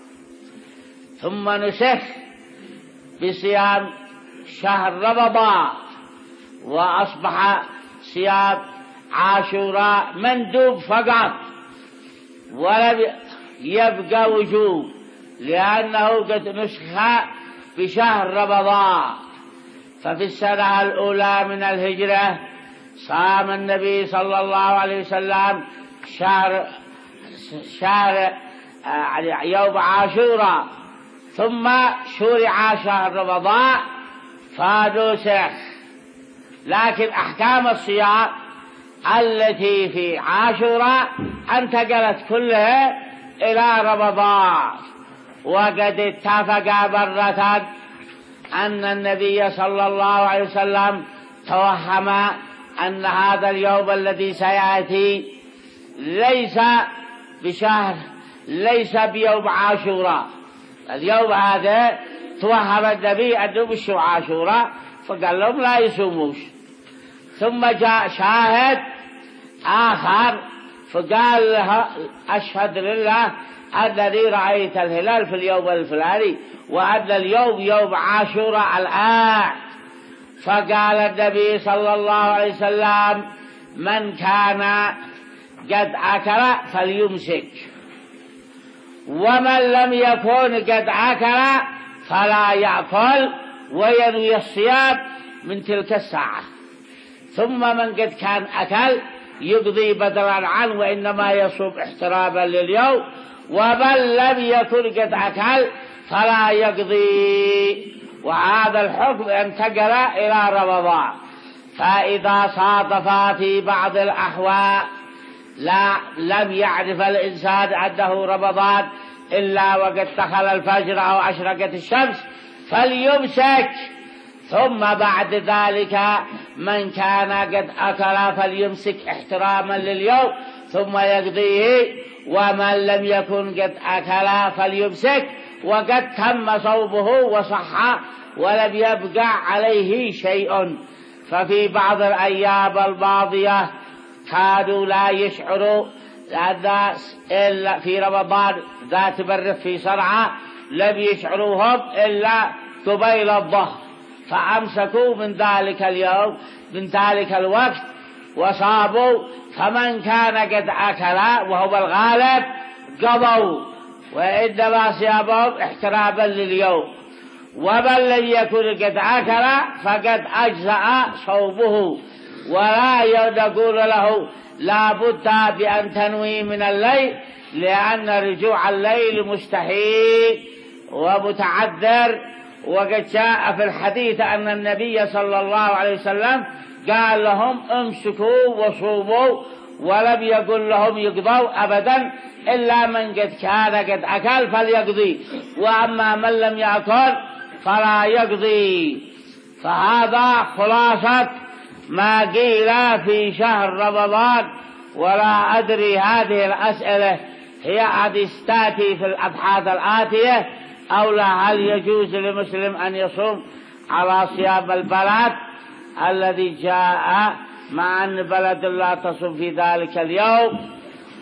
ثم نسخ بصيام شهر رمضان، وأصبح صيام عاشوراء مندوب فقط ولم يبقى وجوب، لأنه قد نسخ بشهر رمضان. ففي السنة الأولى من الهجرة صام النبي صلى الله عليه وسلم شهر شهر يوم عاشوراء، ثم شرع شهر رمضان فنسخ. لكن أحكام الصيام التي في عاشوراء انتقلت كلها إلى رمضان. وقد اتفق مرة أن النبي صلى الله عليه وسلم توهم أن هذا اليوم الذي سيأتي ليس بشهر ليس بيوم عاشوراء. اليوم هذا توهم النبي أنه مش عاشوراء، فقال لهم لا يصوموش. ثم جاء شاهد آخر فقال له أشهد لله أنني رأيت الهلال في اليوم الفلاني، وأن اليوم يوم عاشوراء الآن. فقال النبي صلى الله عليه وسلم من كان قد أكل فليمسك، ومن لم يكن قد أكل فلا يأكل، وينوي الصيام من تلك الساعة. ثم من قد كان أكل يقضي بدلا عنه، وإنما يصوم احتراما لليوم. ومن لم يكن قد أكل فلا يقضي. وهذا الحكم انتقل إلى رمضان. فإذا صادف في بعض الأحوال لا لم يعرف الإنسان أنه رمضان إلا وقد دخل الفجر أو أشرقت الشمس فليمسك، ثم بعد ذلك من كان قد أكل فليمسك احتراما لليوم ثم يقضيه، ومن لم يكن قد أكل فليمسك وقد تم صومه وصح ولم يبقى عليه شيء. ففي بعض الأيام الماضية كانوا لا يشعروا الناس إلا في رمضان ذات بر في صرعى لم يشعروهم إلا قبيل الظهر، فأمسكوا من ذلك اليوم من ذلك الوقت وصابوا. فمن كان قد أكل وهو الغالب قضوا، وإنما صيامهم احتراما لليوم. ومن لم يكن قد أكل فقد أجزأ صومه، ولا نقول له لا بد بأن تنوي من الليل، لأن رجوع الليل مستحيل ومتعذر. وقد جاء في الحديث أن النبي صلى الله عليه وسلم قال لهم امسكوا وصوموا، ولم يقل لهم يقضوا أبدا إلا من قد كان قد أكل فليقضي، وأما من لم يأكل فلا يقضي. فهذا خلاصة ما قيل في شهر رمضان. ولا أدري هذه الأسئلة هي حديث تأتي في الأبحاث الآتية أو لا، هل يجوز لمسلم أن يصوم على صيام البلد الذي جاء مع أن بلد لا تصوم في ذلك اليوم؟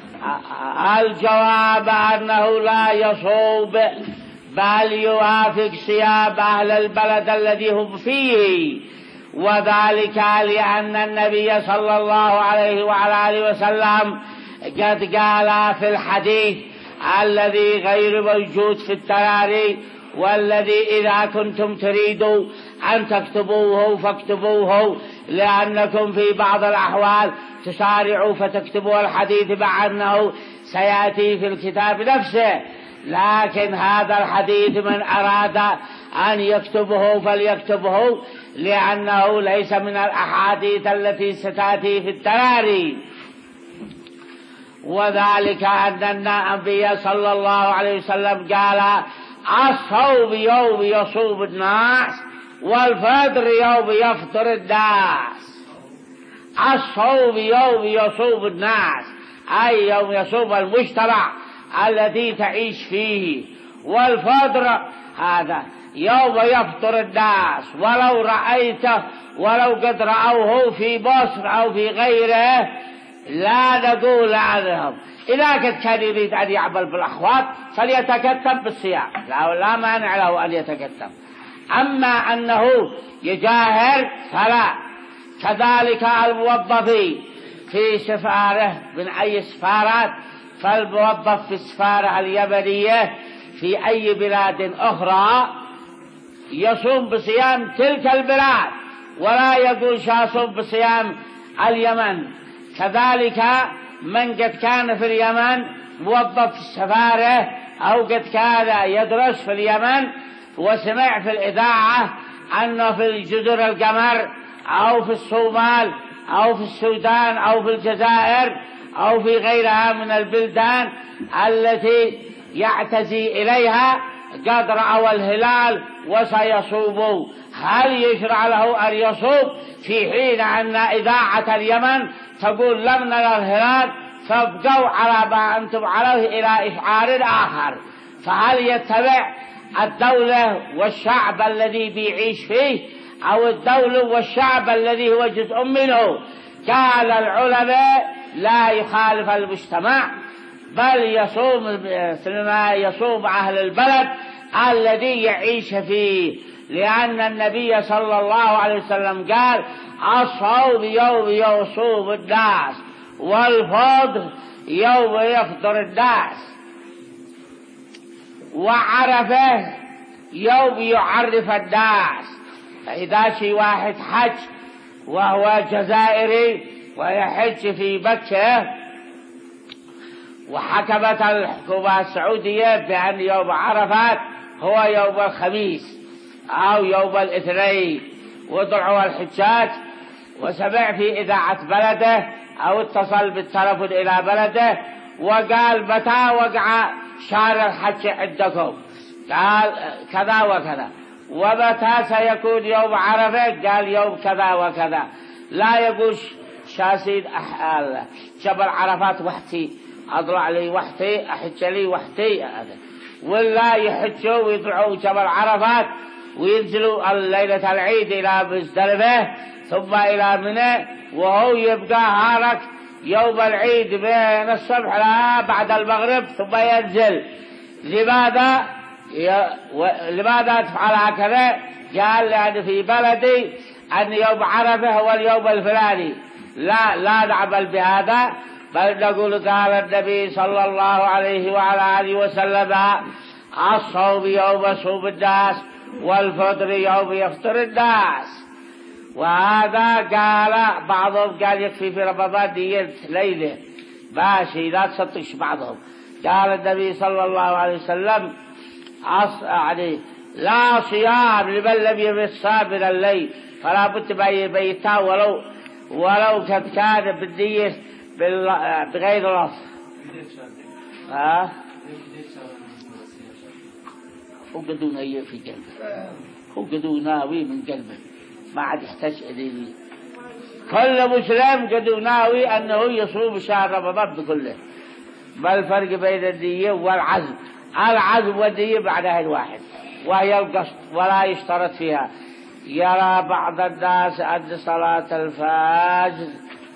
الجواب أنه لا يصوم، بل يوافق صيام أهل البلد الذي هم فيه، وذلك لأن النبي صلى الله عليه وعلى آله وسلم قد قال في الحديث الذي غير موجود في التراري، والذي إذا كنتم تريدوا أن تكتبوه فاكتبوه، لأنكم في بعض الأحوال تسارعوا فتكتبوا الحديث مع أنه سيأتي في الكتاب نفسه. لكن هذا الحديث من أراد أن يكتبه فليكتبه، لأنه ليس من الأحاديث التي ستأتي في التراري. وذلك أن النبي صلى الله عليه وسلم قال الصوم يوم يصوم الناس والفطر يوم يفطر الناس. الصوم يوم يصوم الناس أي يوم يصوم المجتمع الذي تعيش فيه، والفطر هذا يوم يفطر الناس. ولو رأيته ولو قد رأوه في مصر أو في غيره لا نقول عنهم. إذا كان كان يريد أن يعمل بالأخوات فليتكتب بالصيام، لا, لا مانع له أن يتكتب. أما أنه يجاهر فلا. كذلك الموظف في سفارة من أي سفارات، فالموظف في السفارة اليمنية في أي بلاد أخرى يصوم بصيام تلك البلاد، ولا يقول شاصوم بصيام اليمن. كذلك من قد كان في اليمن موظف في السفارة أو قد كان يدرس في اليمن وسمع في الإذاعة أنه في الجزر القمر أو في الصومال أو في السودان أو في الجزائر أو في غيرها من البلدان التي يعتزي إليها قد رأوا الهلال وسيصوموا، هل يشرع له أن يصوم في حين أن إذاعة اليمن تقول لم نرى الهلال فابقوا على ما أنتم عليه إلى إشعار آخر؟ فهل يتبع الدولة والشعب الذي بيعيش فيه أو الدولة والشعب الذي هو جزء منه؟ قال العلماء لا يخالف المجتمع، بل يصوم ما يصوم أهل البلد الذي يعيش فيه، لأن النبي صلى الله عليه وسلم قال الصوم يوم يصوم الناس والفطر يوم يفطر الناس، وعرفه يوم يعرف الناس. فإذا شي واحد حج وهو جزائري ويحج في مكة وحكمت الحكومة السعودية بأن يوم عرفات هو يوم الخميس أو يوم الاثنين، ودعوا الحجاج وسمع في إذاعة بلده أو اتصل بالتلفون إلى بلده وقال متى وقع شهر الحج عندكم؟ قال كذا وكذا. ومتى سيكون يوم عرفة؟ قال يوم كذا وكذا. لا يقول شاسيد أحال جبل عرفات وحتي أضرع لي وحتي أحج لي وحتي، ولا يحجوا ويطلعوا جبل عرفات وينزلوا الليلة العيد إلى مزدلفة ثم إلى منى، وهو يبقى هارك يوم العيد بين الصبح لا بعد المغرب ثم ينزل. لماذا ي... و... لماذا تفعل هكذا؟ قال لأن في بلدي أن يوم عرفة هو اليوم الفلاني. لا لا نعمل بهذا، بل نقول قال النبي صلى الله عليه وعلى آله وسلم الصوم يوم صوم الناس والفطر يوم يفطر الناس. وهذا قال بعضهم قال يكفي في رمضان دية ليلة ماشي لا تصدقش بعضهم. قال النبي صلى الله عليه وسلم يعني لا صيام لمن لم يبت صام من الليل، فلا بد ما يبيتها ولو ولو قد كان بالنية بغير لفظ. ها هو قدو نية في قلبه، هو قدو ناوي من قلبه، ما عاد يحتاج إليه. كل مسلم قدو ناوي أنه يصوم شهر رمضان بكله. ما الفرق بين النية والعزم؟ العزم والنية بعدها الواحد، وهي القصد ولا يشترط فيها. يرى بعض الناس أن صلاة الفجر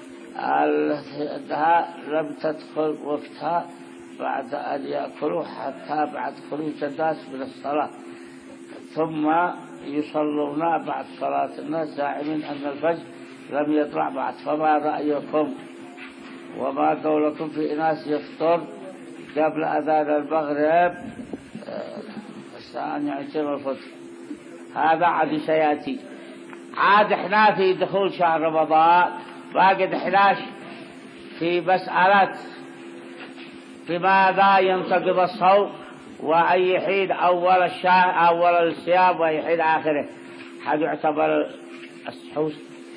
لم تدخل وقتها بعد أن يأكلوا حتى بعد خروج الناس من الصلاة، ثم يصلون بعد صلاة الناس زاعمين أن الفجر لم يطلع بعد. فما رأيكم وما قولكم في ناس يفطر قبل أذان المغرب الساعة يعتبر الفطر؟ هذا عاد سيأتي. عاد احنا في دخول شهر رمضان باقي احناش في مسألة بماذا ينتقض الصوم وأي حين أول الشهر أول الصيام وأي حين آخره. هذا يعتبر السحور.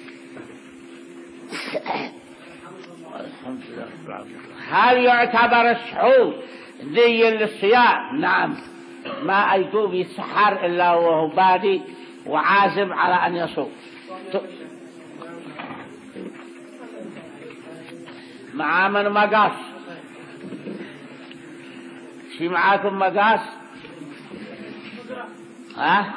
هل يعتبر السحور دي للصيام؟ نعم، ما يقوم يتسحر إلا وهو بادي وعازم على أن يصوم. مع من مقاس؟ شي معاكم مقاس؟ ها؟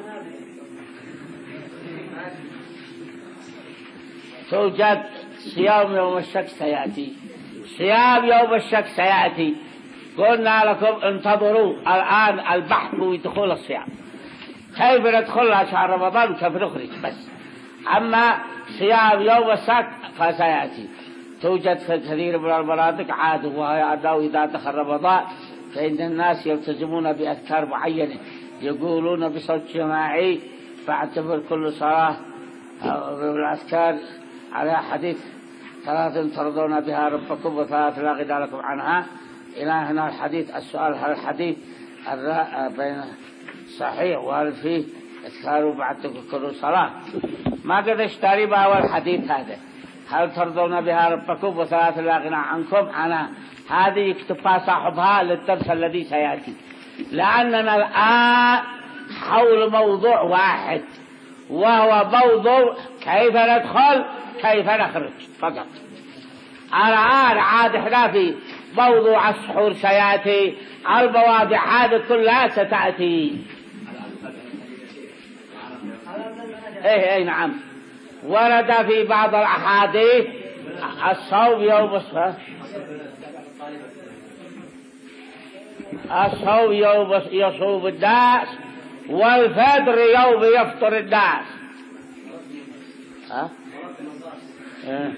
توجد صيام يوم الشك سيأتي، صيام يوم الشك سيأتي. قلنا لكم انتظروا الآن البحث ودخول الصيام، كيف ندخلها شهر رمضان كيف نخرج بس. أما صيام يوم الشك فسيأتي. توجد في كثير من المناطق عادة، وهي أنه إذا دخل رمضان فإن الناس يلتزمون بأذكار معينة يقولون بصوت جماعي، فاعتبر كل صلاة بالأذكار على حديث ثلاث ترضون بها ربكم وثلاث لا غنى لكم عنها إلى هنا الحديث. السؤال هل الحديث بين صحيح وهل فيه اذكار بعد كل صلاة؟ ما قد اشتري بها الحديث هذا هل ترضون بها ربكم وثلاث لا غنى عنكم عنها. هذه يكتبها صاحبها للدرس الذي سيأتي، لأننا الآن حول موضوع واحد وهو موضوع كيف ندخل كيف نخرج فقط. الآن عاد احنا في موضوع السحور سيأتي، المواضيع هذه كلها ستأتي. ايه ايه نعم. ورد في بعض الأحاديث الصوم يوم الصوم الصوم يوم يصوم الناس والفطر يوم يفطر الناس. ها؟ اه.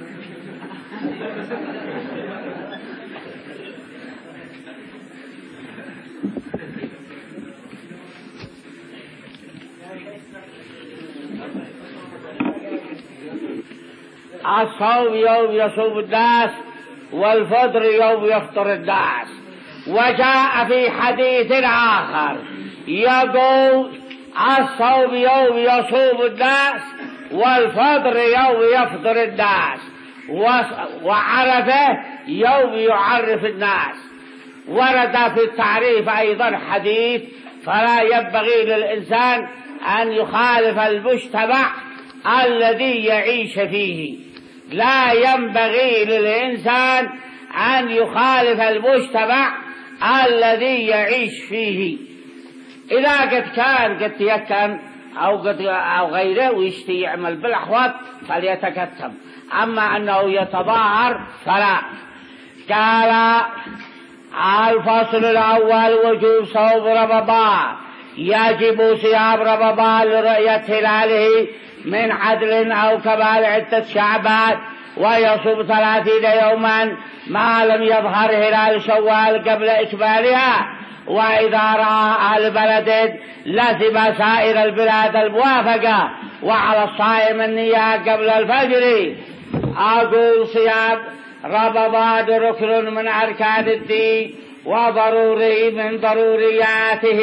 الصوم يوم يصوم الناس والفطر يوم يفطر الناس. وجاء في حديث آخر يقول الصوم يوم يصوم الناس والفطر يوم يفطر الناس، وعرفه يوم يعرف الناس. ورد في التعريف أيضا حديث فلا ينبغي للإنسان أن يخالف المجتمع الذي يعيش فيه، لا ينبغي للإنسان أن يخالف المجتمع الذي يعيش فيه. إذا قد كان قد يكن أو, قد أو غيره ويشتي يعمل بالأحوط فليتكتم، أما أنه يتظاهر فلا. قال الفصل الأول وجوب صوم رمضان. يجب صيام رمضان لرؤية هلاله من عدل أو كمال عدة شعبان، ويصوم ثلاثين يوما ما لم يظهر هلال شوال قبل إكمالها. وإذا رأى أهل بلد لزم سائر البلاد الموافقة، وعلى الصائم النية قبل الفجر. أقول صيام رمضان ركن من أركان الدين وضروري من ضرورياته.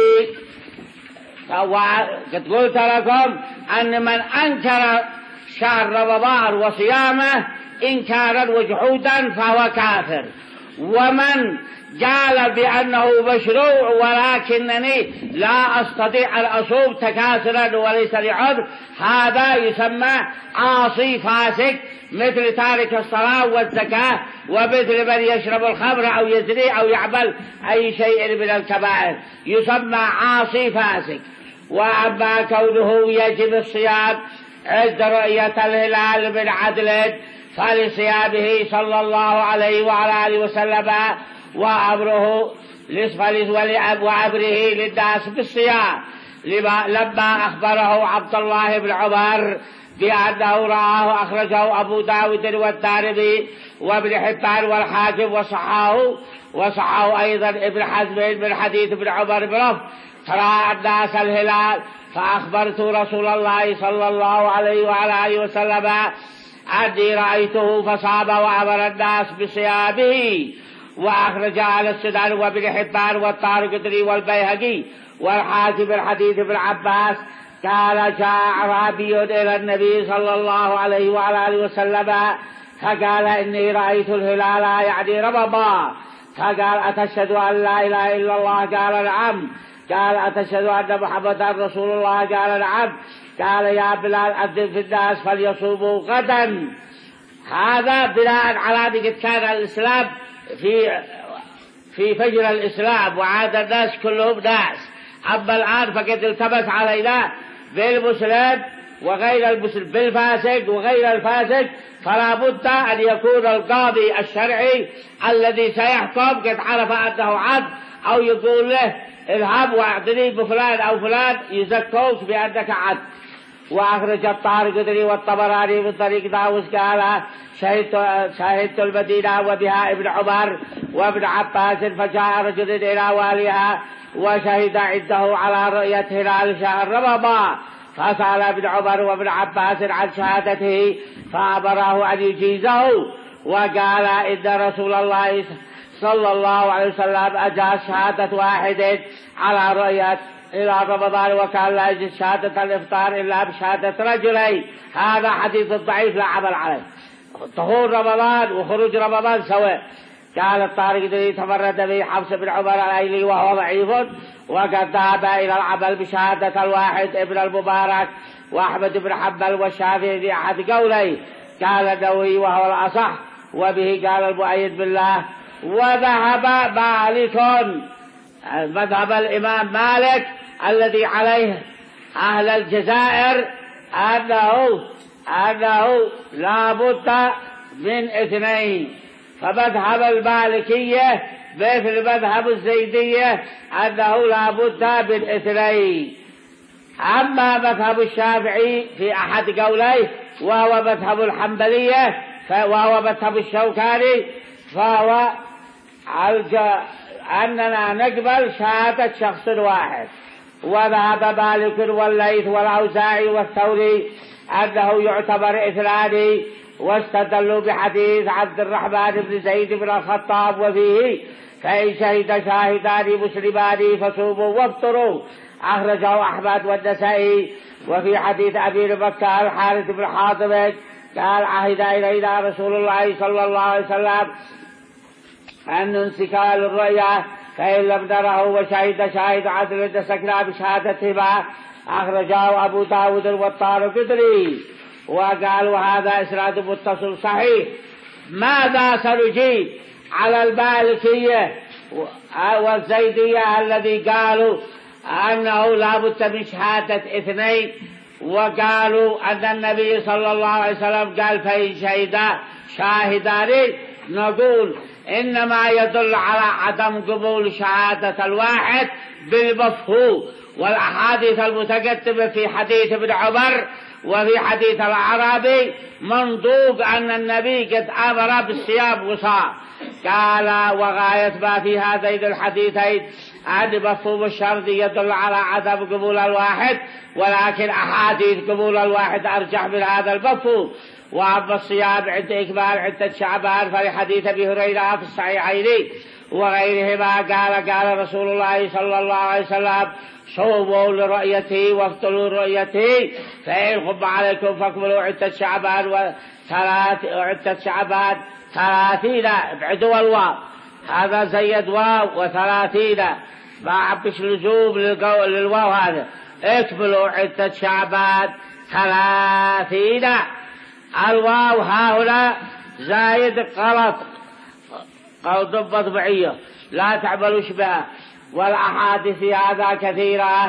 قد قلت لكم أن من أنكر شهر رمضان وصيامه إنكارا وجحودا فهو كافر، ومن قال بأنه مشروع ولكنني لا أستطيع أن أصوم تكاسلا وليس لعذر هذا يسمى عاصي فاسق، مثل تارك الصلاة والزكاة، ومثل من يشرب الخمر أو يزني أو يعمل أي شيء من الكبائر يسمى عاصي فاسق. وأما كونه يجب الصيام عند رؤية الهلال من عدل فلصيامه صلى الله عليه وعلى آله وسلم، وأمره وأمره للناس بالصيام لما أخبره عبد الله بن عمر بأنه رآه أخرجه أبو داود والدارمي وابن حبان والحاكم وصححه وصححه أيضا ابن حزم من حديث ابن عمر بلفظ ترى الناس الهلال فأخبرت رسول الله صلى الله عليه وعلى آله وسلم أني رأيته فصام وأمر الناس بصيامه. وأخرج على السنن وابن حبان والطارقطني والبيهقي والحاكم الحديث ابن عباس قال جاء أعرابي إلى النبي صلى الله عليه وعلى آله وسلم فقال إني رأيت الهلال يعني رمضان، فقال أتشهد أن لا إله إلا الله؟ قال نعم. قال أتشهد أن محمدا رسول الله؟ قال نعم. قال يا بلال أذن في الناس فليصوموا غدا. هذا بناء على ذلك كان الإسلام في في فجر الإسلام وعاد الناس كلهم ناس. أما الآن فقد التبس علينا بالمسلم وغير المسلم، بالفاسق وغير الفاسق، فلا بد أن يكون القاضي الشرعي الذي سيحكم قد عرف أنه عبد، أو يقول له اذهب واعطني بفلان أو فلان يزكوك بأنك عبد. وأخرج الطارقطني والطبراني من طريق داوود قال شهدت, شهدت المدينة وبها ابن عمر وابن عباس، فجاء رجل إلى واليها وشهد عنده على رؤية هلال شهر رمضان، فسأل ابن عمر وابن عباس عن شهادته فأمره أن يجيزه، وقال إن رسول الله صلى الله عليه وسلم أجاز شهادة واحد على رؤية إلى رمضان، وكان لا يجوز شهادة الإفطار إلا بشهادة رجلين. هذا حديث ضعيف لا عمل عليه. طهور رمضان وخروج رمضان سواء. قال الطارقطني تفرد به حفص بن عمر الأيلي وهو ضعيف، وقد ذهب إلى العمل بشهادة الواحد ابن المبارك وأحمد بن حنبل والشافعي في أحد قوليه. قال النووي وهو الأصح، وبه قال المؤيد بالله. وذهب مالك مذهب الإمام مالك الذي عليه أهل الجزائر أنه أنه لا بد من اثنين، فمذهب المالكية مثل مذهب الزيدية أنه لا بد من اثنين. أما مذهب الشافعي في أحد قوليه وهو مذهب الحنبلية وهو مذهب الشوكاني فهو أننا نقبل شهادة شخص واحد. وذهب مالك والليث والأوزاعي والثوري أنه يعتبر اثنان، واستدلوا بحديث عبد الرحمن بن زيد بن الخطاب وفيه فإن شهد شاهدان مسلمان فصوموا وافطروا. أخرجه أحمد والنسائي. وفي حديث أمير مكة الحارث بن حاطب قال عهد إلينا رسول الله صلى الله عليه وسلم أن نمسك الرؤيا فإن لم نره وشهد شاهد عدل تسكنا بشهادتهما. أخرجه أبو داود والطارقطني وقال وهذا إسناد متصل صحيح. ماذا سنجيب على المالكية والزيدية الذي قالوا أنه لا بد من شهادة اثنين، وقالوا أن النبي صلى الله عليه وسلم قال فإن شهدا شاهدان؟ نقول إنما يدل على عدم قبول شهادة الواحد بالمفهوم، والأحاديث المتقدمة في حديث ابن عمر وفي حديث الأعرابي منطوق أن النبي قد أمر بالصيام وصام. قال وغاية ما في هذين الحديثين أن مفهوم الشرط يدل على عدم قبول الواحد، ولكن أحاديث قبول الواحد أرجح من هذا المفهوم. وأما الصيام عند إكمال عدة شعبان فلحديث أبي هريرة في الصحيحين وغيرهما قال قال رسول الله صلى الله عليه وسلم صوموا لرؤيته وافطروا لرؤيته، فإن غم عليكم فاكملوا عدة شعبان وثلاث عدة شعبان ثلاثين. ابعدوا الواو، هذا زيد واو وثلاثين، ما عبش لزوم للواو هذا. اكملوا عدة شعبان ثلاثين. الواو ها هنا زايد غلط أو ضبط طبيعية لا تعملوش بها. والأحاديث هذا كثيرة.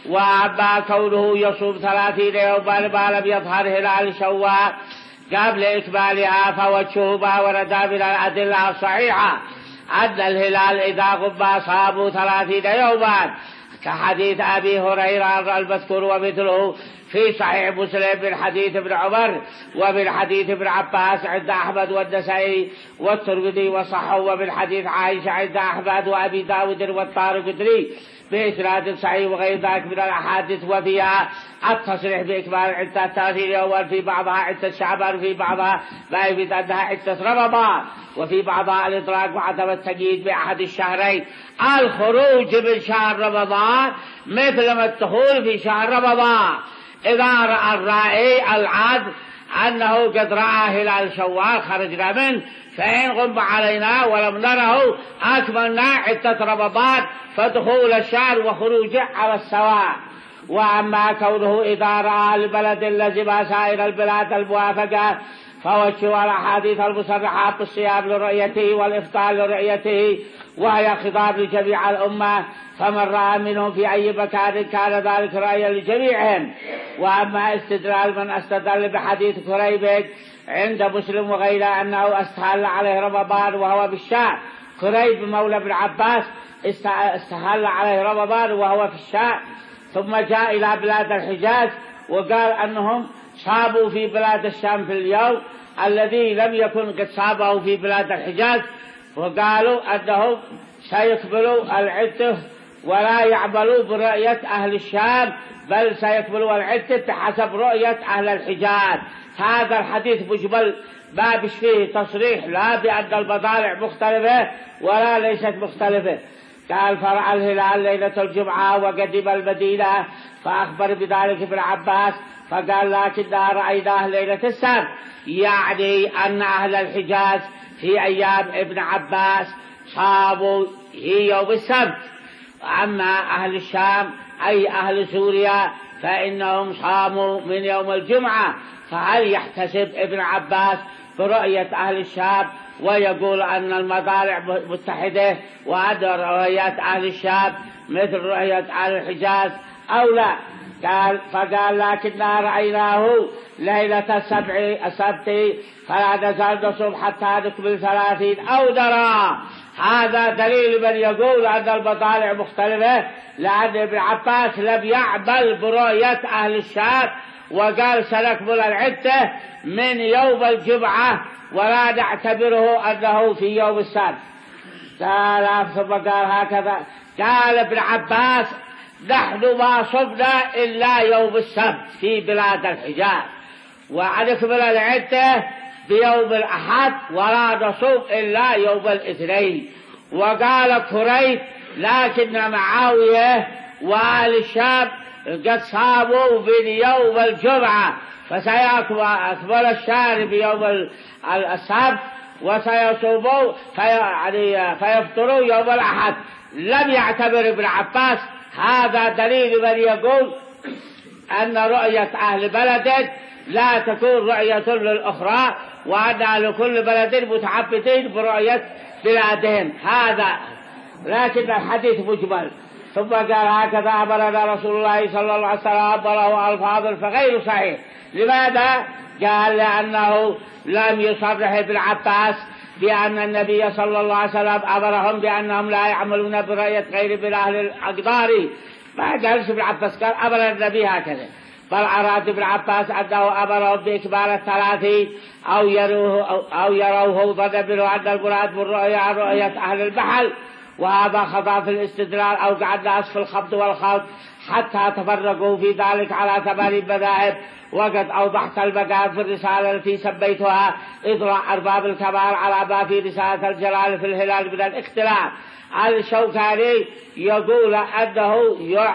وأما كونه يصوم ثلاثين يوما ما لم يظهر هلال شوال قبل إكمالها فوجهه ما ورد من الأدلة الصحيحة أن الهلال إذا غم صاموا ثلاثين يوما، كحديث أبي هريرة المذكور ومثله في صحيح مسلم من حديث ابن عمر ومن حديث ابن عباس عند أحمد والنسائي والترمذي وصححه، ومن حديث عائشة عند أحمد وأبي داود والطارقطني بإسناد صحيح، وغير ذلك من الأحاديث وفيها التصريح بإكمال عدة ثلاثين يوما في بعضها عدة شعبان وفي بعضها ما يفيد أنها عدة رمضان، وفي بعضها الإطلاق وعدم التقييد بأحد الشهرين. الخروج من شهر رمضان مثل ما الدخول في شهر رمضان. إذا رأى الرائي العدل أنه قد رأى هلال شوال خرجنا منه، فإن غم علينا ولم نره أكملنا عدة رمضان، فدخول الشهر وخروجه على السواء. وأما كونه إذا رأى البلد اللزم سائر البلاد الموافقة فوجه الأحاديث المصرحة بالصيام لرؤيته والإفطار لرؤيته، وهي خطاب لجميع الأمة، فمن رأى منهم في أي مكان كان ذلك رأيا لجميعهم. وأما استدلال من استدل بحديث كريب عند مسلم وغيره أنه استهل عليه رمضان وهو بالشام. كريب مولى ابن عباس استهل عليه رمضان وهو في الشام، ثم جاء إلى بلاد الحجاز وقال أنهم صابوا في بلاد الشام في اليوم الذي لم يكن قد صابه في بلاد الحجاز، وقالوا أنهم سيكملوا العدة ولا يعملوا برؤية أهل الشام، بل سيكملوا العدة بحسب رؤية أهل الحجاز. هذا الحديث مجمل ما بش فيه تصريح لا بأن المطالع مختلفة ولا ليست مختلفة. قال فرأى الهلال ليلة الجمعة وقدم المدينة فأخبر بذلك ابن عباس فقال لكننا رأيناه ليلة السبت، يعني أن أهل الحجاز في أيام ابن عباس صاموا هي يوم السبت. أما أهل الشام أي أهل سوريا فإنهم صاموا من يوم الجمعة. فهل يحتسب ابن عباس برؤية أهل الشام ويقول أن المطالع متحدة وأن رؤية أهل الشام مثل رؤية أهل الحجاز أو لا؟ قال فقال لكننا رأيناه ليلة السبع السبت فلا نزال نصوم حتى نكمل ثلاثين أو نرى. هذا دليل من يقول أن المطالع مختلفة، لأن ابن عباس لم يعمل برؤية أهل الشام وقال سنكمل العدة من يوم الجمعة ولا نعتبره أنه في يوم السبت. قال ثم قال هكذا قال ابن عباس نحن ما صمنا إلا يوم السبت في بلاد الحجاز، ونكمل العدة بيوم الأحد ولا نصوم إلا يوم الاثنين. وقال كريب لكن معاوية وآل الشام قد صاموا من يوم الجمعة فسيكمل الشهر بيوم السبت وسيصوموا في يعني فيفطروا يوم الأحد. لم يعتبر ابن عباس. هذا دليل من يقول أن رؤية أهل بلد لا تكون رؤية للأخرى، وأن لكل بلد متعبدين برؤية بلادهم. هذا لكن الحديث مجمل. ثم قال هكذا أمرنا رسول الله صلى الله عليه وسلم وله ألفاظ فغير صحيح. لماذا؟ قال لأنه لم يصرح ابن عباس بأن النبي صلى الله عليه وسلم أمرهم بأنهم لا يعملون برؤية غير من أهل الأقدار. ما قالش ابن عباس، قال أمر النبي هكذا، بل أراد ابن عباس أنه أمرهم بإكمال الثلاث أو يروه أو, أو يروه ظن منه أن المراد بالرؤية عن رؤية أهل المحل، وهذا خطأ في الاستدلال أوقع الناس في الخبط والخلط حتى تفرقوا في ذلك على ثمان مذاهب. وقد أوضحت المقام في الرسالة التي سميتها إضراء أرباب الكمال على ما في رسالة الجلال في الهلال من الاختلاف. الشوكاني يقول أنه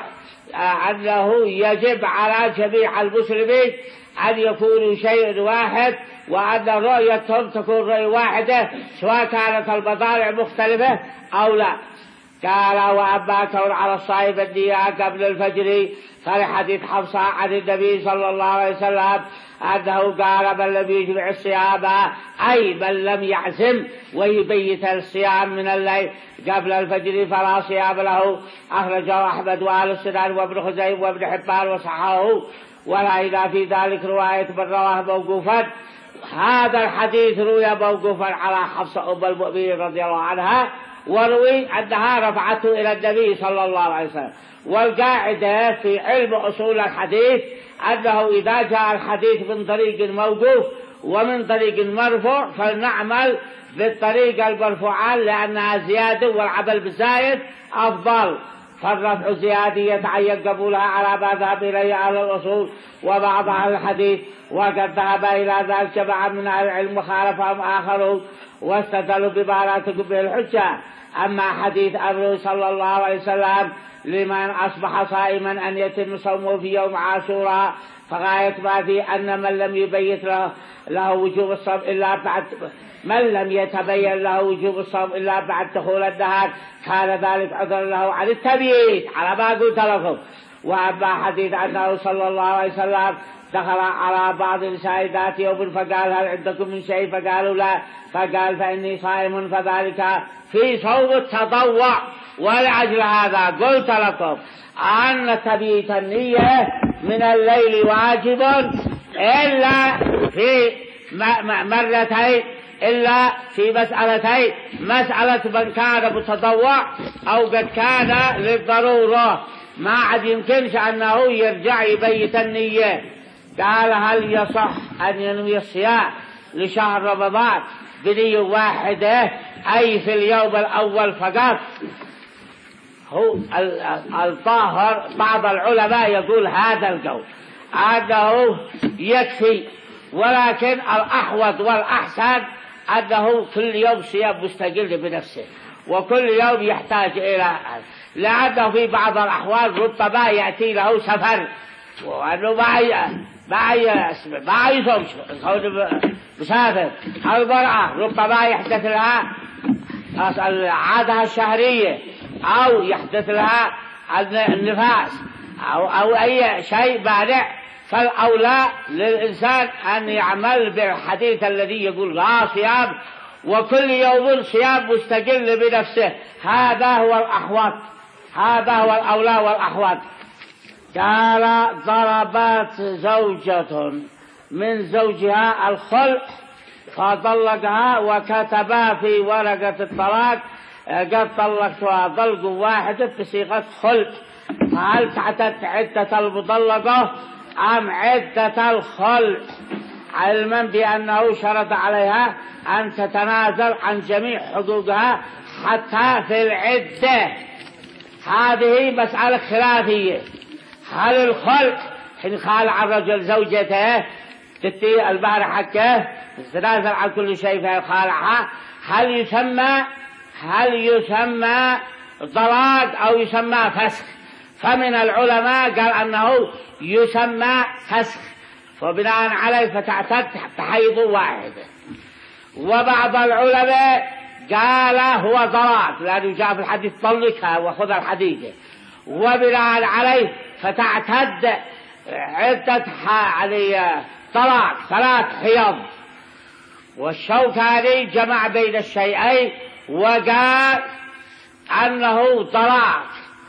أنه يجب على جميع المسلمين أن يكونوا شيء واحد، وأن رؤيتهم تكون رؤية واحدة سواء كانت المطالع مختلفة أو لا. قال وأما كون على الصائم النية قبل الفجر فلحديث حفصة عن النبي صلى الله عليه وسلم أنه قال من لم يجمع الصيام أي من لم يعزم ويبيت الصيام من الليل قبل الفجر فلا صيام له. أخرجه أحمد وآل السنان وابن خزيمة وابن حبان وصححه، ولا إذا في ذلك رواية من رواه موقوفا. هذا الحديث روي موقوفا على حفصة أم المؤمنين رضي الله عنها، وروي أنها رفعته إلى النبي صلى الله عليه وسلم. والقاعدة في علم أصول الحديث أنه إذا جاء الحديث من طريق موقوف ومن طريق مرفوع فلنعمل بالطريق المرفوعة لأنها زيادة والعمل بالزايد أفضل. فالرفع زيادة يتعين قبولها على ما ذهب إليه أهل الأصول وبعض أهل الحديث، وقد ذهب إلى ذلك جماعة من أهل العلم وخالفهم آخرون واستدلوا بما لا تقم به الحجة. أما حديث أمره صلى الله عليه وسلم لمن أصبح صائما أن يتم صومه في يوم عاشوراء فغاية ما فيه أن من لم يبيت له, له وجوب الصوم إلا بعد من لم يتبين له وجوب الصوم إلا بعد دخول النهار كان ذلك عذرا له عن التبييت على ما قلت لكم. وأما حديث أنه صلى الله عليه وسلم دخل على بعض النساء ذات يوم فقال هل عندكم من شيء فقالوا لا، فقال فإني صائم، فذلك في صوم التطوع. ولأجل هذا قلت لكم أن تبييت النية من الليل واجب إلا في مرتين، إلا في مسألتين: مسألة من كان متطوع أو قد كان للضرورة ما عاد يمكنش أنه يرجع يبيت النية. قال هل يصح أن ينوي الصيام لشهر رمضان بنية واحدة أي في اليوم الأول فقط؟ هو الطاهر بعض العلماء يقول هذا القول أنه يكفي، ولكن الأحوط والأحسن أنه كل يوم صيام مستقل بنفسه وكل يوم يحتاج إلى، لأنه في بعض الأحوال ربما يأتي له سفر وأنه ما ما يصوم مسافر. المرأة ربما يحدث لها العادة الشهرية أو يحدث لها النفاس أو, أو أي شيء مانع، فالأولى للإنسان أن يعمل بالحديث الذي يقول لا صيام وكل يوم صيام مستقل بنفسه. هذا هو الأحوط، هذا هو الأولى والأحوط. قال ضربت زوجة من زوجها الخلع فطلقها وكتبا في ورقة الطلاق قد طلقتها طلق واحدة بصيغة خلع، فهل تعتد عدة المطلقة أم عدة الخلع؟ علما بأنه شرط عليها أن تتنازل عن جميع حقوقها حتى في العدة. هذه مسألة خلافية. هل الخلع حين خالع الرجل زوجته تتي البحر حقه تتنازل عن كل شيء فيخالعها، هل يسمى هل يسمى طلاق أو يسمى فسخ؟ فمن العلماء قال أنه يسمى فسخ، فبناء عليه فتعتد تحيض واحدة. وبعض العلماء قال هو طلاق، لأنه جاء في الحديث طلقها وخذ الحديث، وبناء عليه فتعتد عدة يعني طلاق ثلاث حيض. والشوكاني جمع بين الشيئين وقال أنه طلاق،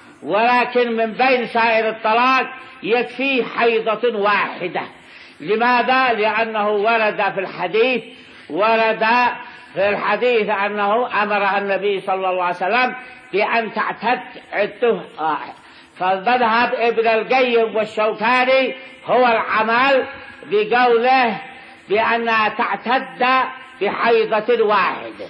ولكن من بين سائر الطلاق يكفي حيضة واحدة. لماذا؟ لأنه ورد في الحديث ورد في الحديث أنه أمر النبي صلى الله عليه وسلم بأن تعتد عدته واحد. فالمذهب ابن القيم والشوكاني هو العمل بقوله بأنها تعتد بحيضة واحدة،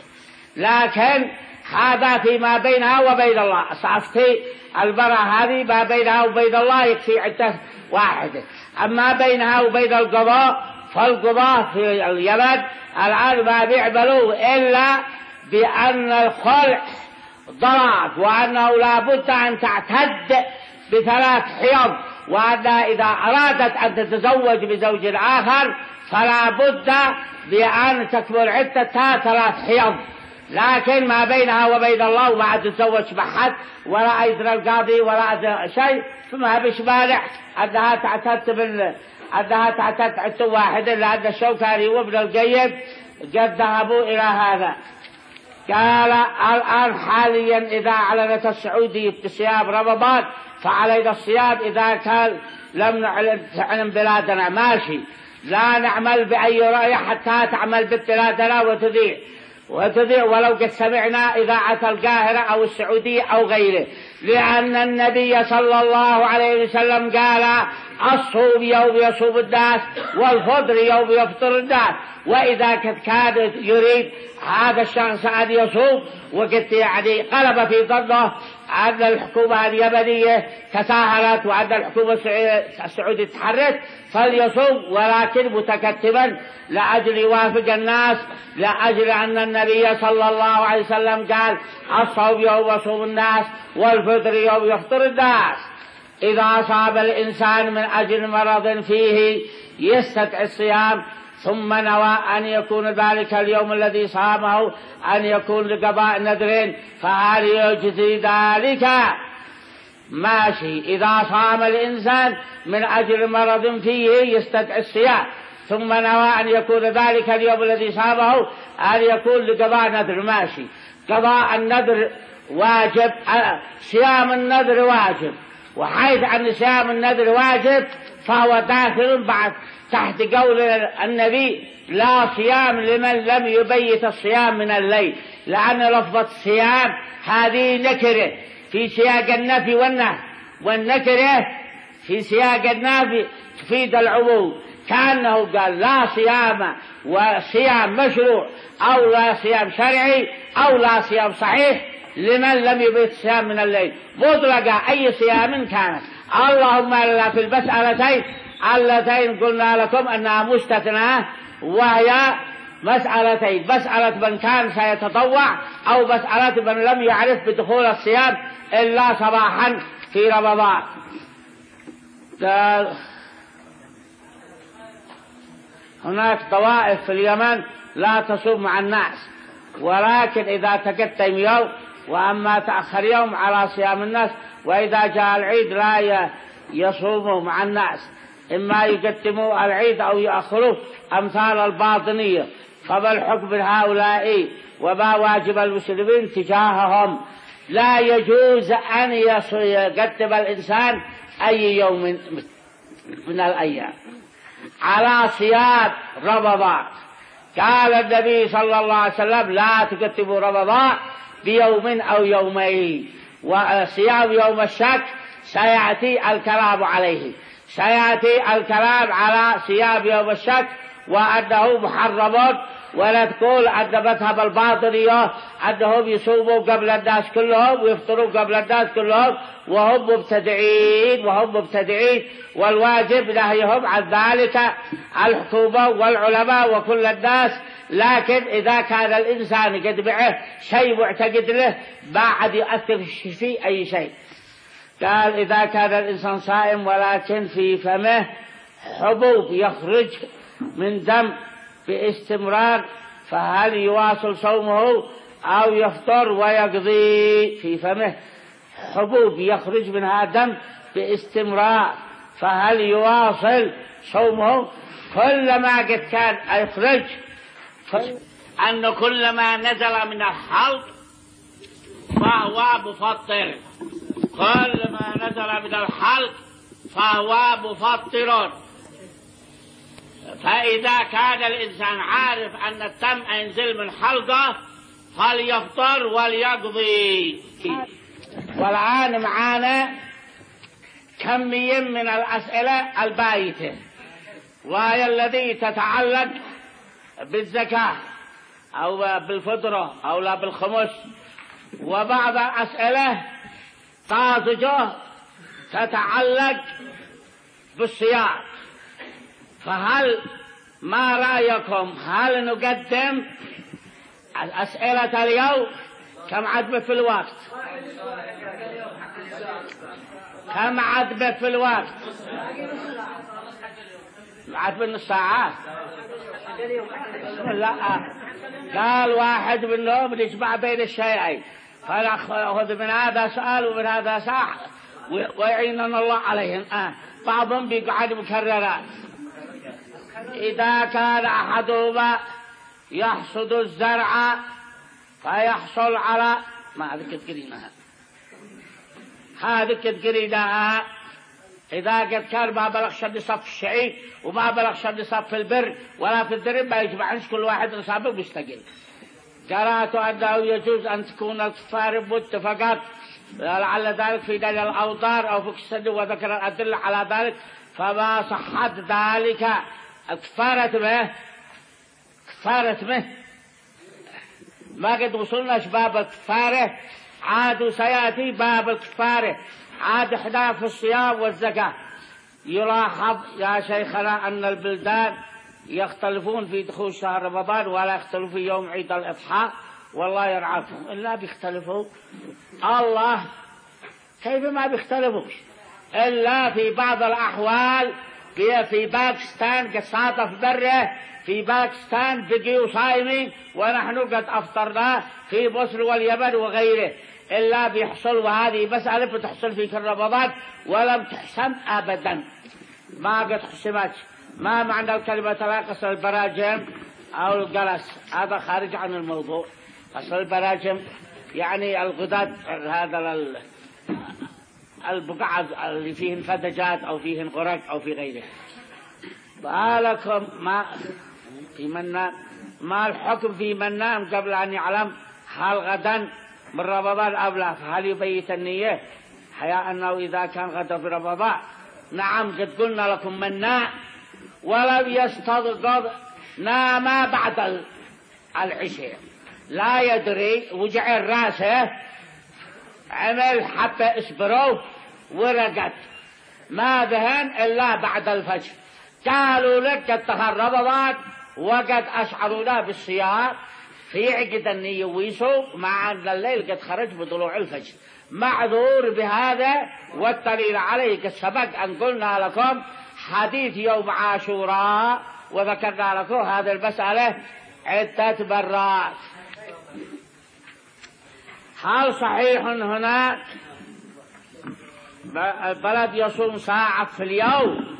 لكن هذا فيما بينها وبين الله. صافتي المرأة هذه ما بينها وبين الله يكفي عدة واحدة. أما بينها وبين القضاء فالقضاء في اليمن الآن ما بيعملوا إلا بأن الخلع ضرب، وأنه لا بد أن تعتد بثلاث حيض، وأنها إذا أرادت أن تتزوج بزوج آخر فلا بد بأن تكمل عدتها ثلاث حيض. لكن ما بينها وبين الله وما تتزوج بحد ولا أيدر القاضي ولا شيء، فما بش مانع أنها تعتد بال أنها تعتد عدة واحدة، لأن الشوكاني وابن القيم قد ذهبوا إلى هذا. قال الآن حاليا إذا أعلنت السعودية بصيام رمضان فعلينا الصيام إذا كان لم نعلن بلادنا ماشي، لا نعمل بأي رأي حتى تعمل ببلادنا وتذيع وتذيع ولو قد سمعنا إذاعة القاهرة أو السعودية أو غيره، لأن النبي صلى الله عليه وسلم قال الصوم يوم يصوم الناس والفطر يوم يفطر الناس. وإذا كان يريد هذا الشخص أن يصوم وقد يعني قلب في ظنه أن الحكومة اليمنية تساهلت وأن الحكومة السعودية تحرك فليصوم، ولكن متكتبا لأجل يوافق الناس، لأجل أن النبي صلى الله عليه وسلم قال الصوم يوم يصوم الناس والفطر يوم يفطر الناس. إذا صام الإنسان من أجل مرض فيه يستدعي الصيام ثم نوى أن يكون ذلك اليوم الذي صامه أن يكون لقضاء نذرين فهل يجزي ذلك؟ ماشي. إذا صام الإنسان من أجل مرض فيه يستدعي الصيام ثم نوى أن يكون ذلك اليوم الذي صامه أن يكون لقضاء نذر، ماشي. قضاء النذر واجب، صيام النذر واجب، وحيث أن صيام النذر واجب فهو داخل بعد تحت قول النبي لا صيام لمن لم يبيت الصيام من الليل، لأن لفظة الصيام هذه نكرة في سياق النفي والنهي، والنكرة في سياق النفي تفيد العموم، كأنه قال لا صيام وصيام مشروع أو لا صيام شرعي أو لا صيام صحيح لمن لم يبيت الصيام من الليل، مطلقة أي صيام كانت، اللهم إلا في المسألتين اللتين قلنا لكم أنها مستثناة، وهي مسألتين: مسألة من كان سيتطوع أو مسألة من لم يعرف بدخول الصيام إلا صباحا في رمضان. هناك طوائف في اليمن لا تصوم مع الناس، ولكن إذا تقدم يوم وأما تأخر يوم على صيام الناس، وإذا جاء العيد لا يصوموا مع الناس، إما يقدموا العيد أو يأخروا أمثال الباطنية. فما الحكم هؤلاء وما واجب المسلمين تجاههم؟ لا يجوز أن يقدم الإنسان أي يوم من الأيام على صيام رمضان. قال النبي صلى الله عليه وسلم لا تقدموا رمضان بيوم أو يومين، وصيام يوم الشك سيأتي الكلام عليه، سيأتي الكلام على صيام يوم الشك وأنه محرم، ولا تقول أن مذهب الباطنية أنهم يصوموا قبل الناس كلهم ويفطروا قبل الناس كلهم وهم مبتدعين وهم مبتدعين والواجب نهيهم عن ذلك الحكومة والعلماء وكل الناس. لكن إذا كان الإنسان قد معه شيء معتقد له ما عاد يؤثر في أي شيء. قال إذا كان الإنسان صائم ولكن في فمه حبوب يخرج من دم باستمرار فهل يواصل صومه أو يفطر ويقضي في فمه حبوب يخرج منها دم باستمرار، فهل يواصل صومه؟ كلما قد كان يخرج أن كلما نزل من الحلق فهو مفطر، كلما نزل من الحلق فهو مفطر. فإذا كان الإنسان عارف أن الدم ينزل من حلقه فليفطر وليقضي. والآن معانا كمية من الأسئلة البايتة، وهي التي تتعلق بالزكاة أو بالفطرة أو لا بالخمس، وبعض الأسئلة طازجة تتعلق بالصيام. فهل ما رأيكم هل نقدم الأسئلة اليوم؟ كم عدبة في الوقت؟ كم عدبة في الوقت؟ عدبة نص ساعة؟ لا، قال واحد منهم يجمع بين الشيئين، فنأخذ من هذا سؤال ومن هذا ساعة ويعيننا الله عليهم. آه. بعضهم بيقعد مكررات. إذا كان أحدهما يحصد الزرع فيحصل على ما هذا كتقرينها هذا كتقرينها إذا قد كان ما بلغ شد صف الشعير وما بلغ شد صف في البر ولا في الدرب ما يجمعنش كل واحد نصابه مستقل. قرأت أنه يجوز أن تكون الكفار متفقات، لعل ذلك في دليل الأوطار أو في السد، وذكر الأدلة على ذلك، فما صحت ذلك كفارة به كفارة به ما قد وصلناش باب الكفارة، عاد سيأتي باب الكفارة، عاد إحدى في الصيام والزكاة. يلاحظ يا شيخنا أن البلدان يختلفون في دخول شهر رمضان ولا يختلفوا في يوم عيد الأضحى، والله يرعاكم إلا بيختلفوا. الله كيف ما بيختلفوش إلا في بعض الأحوال. في باكستان قد صادف بره، في باكستان بقيوا صايمين ونحن قد أفطرنا، في مصر واليمن وغيره، إلا بيحصل. وهذه مسألة بتحصل في كل رمضان ولم تحسم أبدا، ما قد حسمت. ما معنى الكلمة لا قصر البراجم أو الجلس، هذا خارج عن الموضوع. قصر البراجم يعني الغداد، هذا البقع اللي فيهن فتجات أو فيهن غرق أو في غيره. بالكم ما في من ما الحكم في من نام قبل أن يعلم هل غدا من رمضان أو لا، فهل يبيت النية حياء أنه إذا كان غدا في رمضان؟ نعم، قد قلنا لكم من نام ولم يستيقظ نام بعد العشاء لا يدري، وجع راسه، عمل حتى اسبرو ورقد، ما ذهن إلا بعد الفجر. قالوا لك قد طهر رمضان وقد أشعرونا بالصيام، في عقد النية ويسو مع أن الليل قد خرج بطلوع الفجر، معذور بهذا. والدليل عليه قد سبق أن قلنا لكم حديث يوم عاشوراء وذكرنا لكم هذه المسألة عدة مرات. هل صحيح هناك البلد يصوم ساعة في اليوم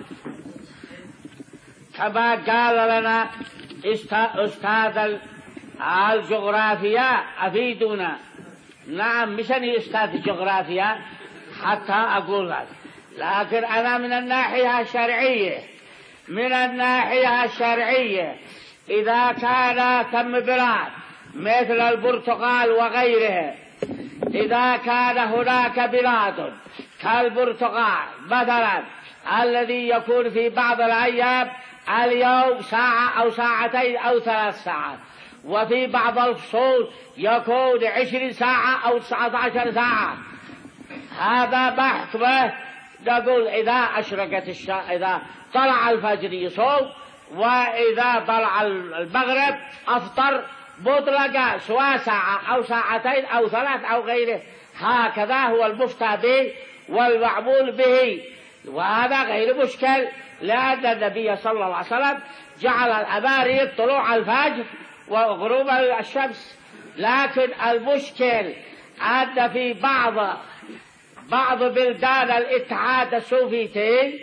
كما قال لنا أستاذ الجغرافيا؟ أفيدونا. نعم، مشان أستاذ الجغرافيا حتى أقول لك، لكن أنا من الناحية الشرعية من الناحية الشرعية إذا كان تم بلاد مثل البرتغال وغيرها، إذا كان هناك بلاد كالبرتغال مثلا الذي يكون في بعض الأيام اليوم ساعة أو ساعتين أو ثلاث ساعات، وفي بعض الفصول يكون عشرين ساعة أو تسعة عشر ساعة، هذا محكمة. نقول إذا أشرقت الشمس، إذا طلع الفجر يصوم، وإذا طلع المغرب أفطر مطلقا، سواء ساعة أو ساعتين أو ثلاث أو غيره. هكذا هو المفتى به والمعمول به، وهذا غير مشكل، لأن النبي صلى الله عليه وسلم جعل الأماريض طلوع الفجر وغروب الشمس، لكن المشكل أن في بعض بعض بلدان الاتحاد السوفيتي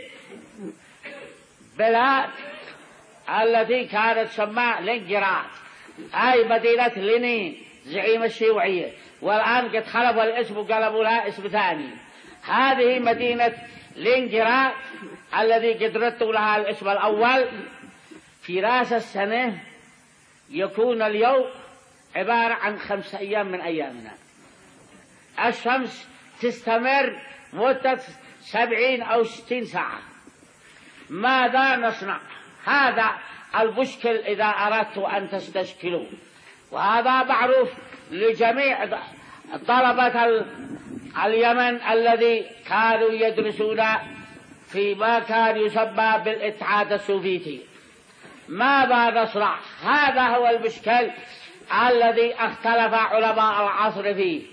بلاد التي كانت تسمى لينينغراد، أي مدينة لينين زعيم الشيوعية، والآن قد خلفوا الاسم وقلبوا لها اسم ثاني. هذه مدينة لينينغراد الذي قد ردوا لها الاسم الأول. في رأس السنة يكون اليوم عبارة عن خمس أيام من أيامنا. الشمس تستمر مدة سبعين أو ستين ساعة. ماذا نصنع؟ هذا المشكل إذا أردت أن تستشكلوا، وهذا معروف لجميع طلبة اليمن الذي كانوا يدرسون فيما كان يسمى بالاتحاد السوفيتي. ماذا نصنع؟ هذا هو المشكل الذي اختلف علماء العصر فيه.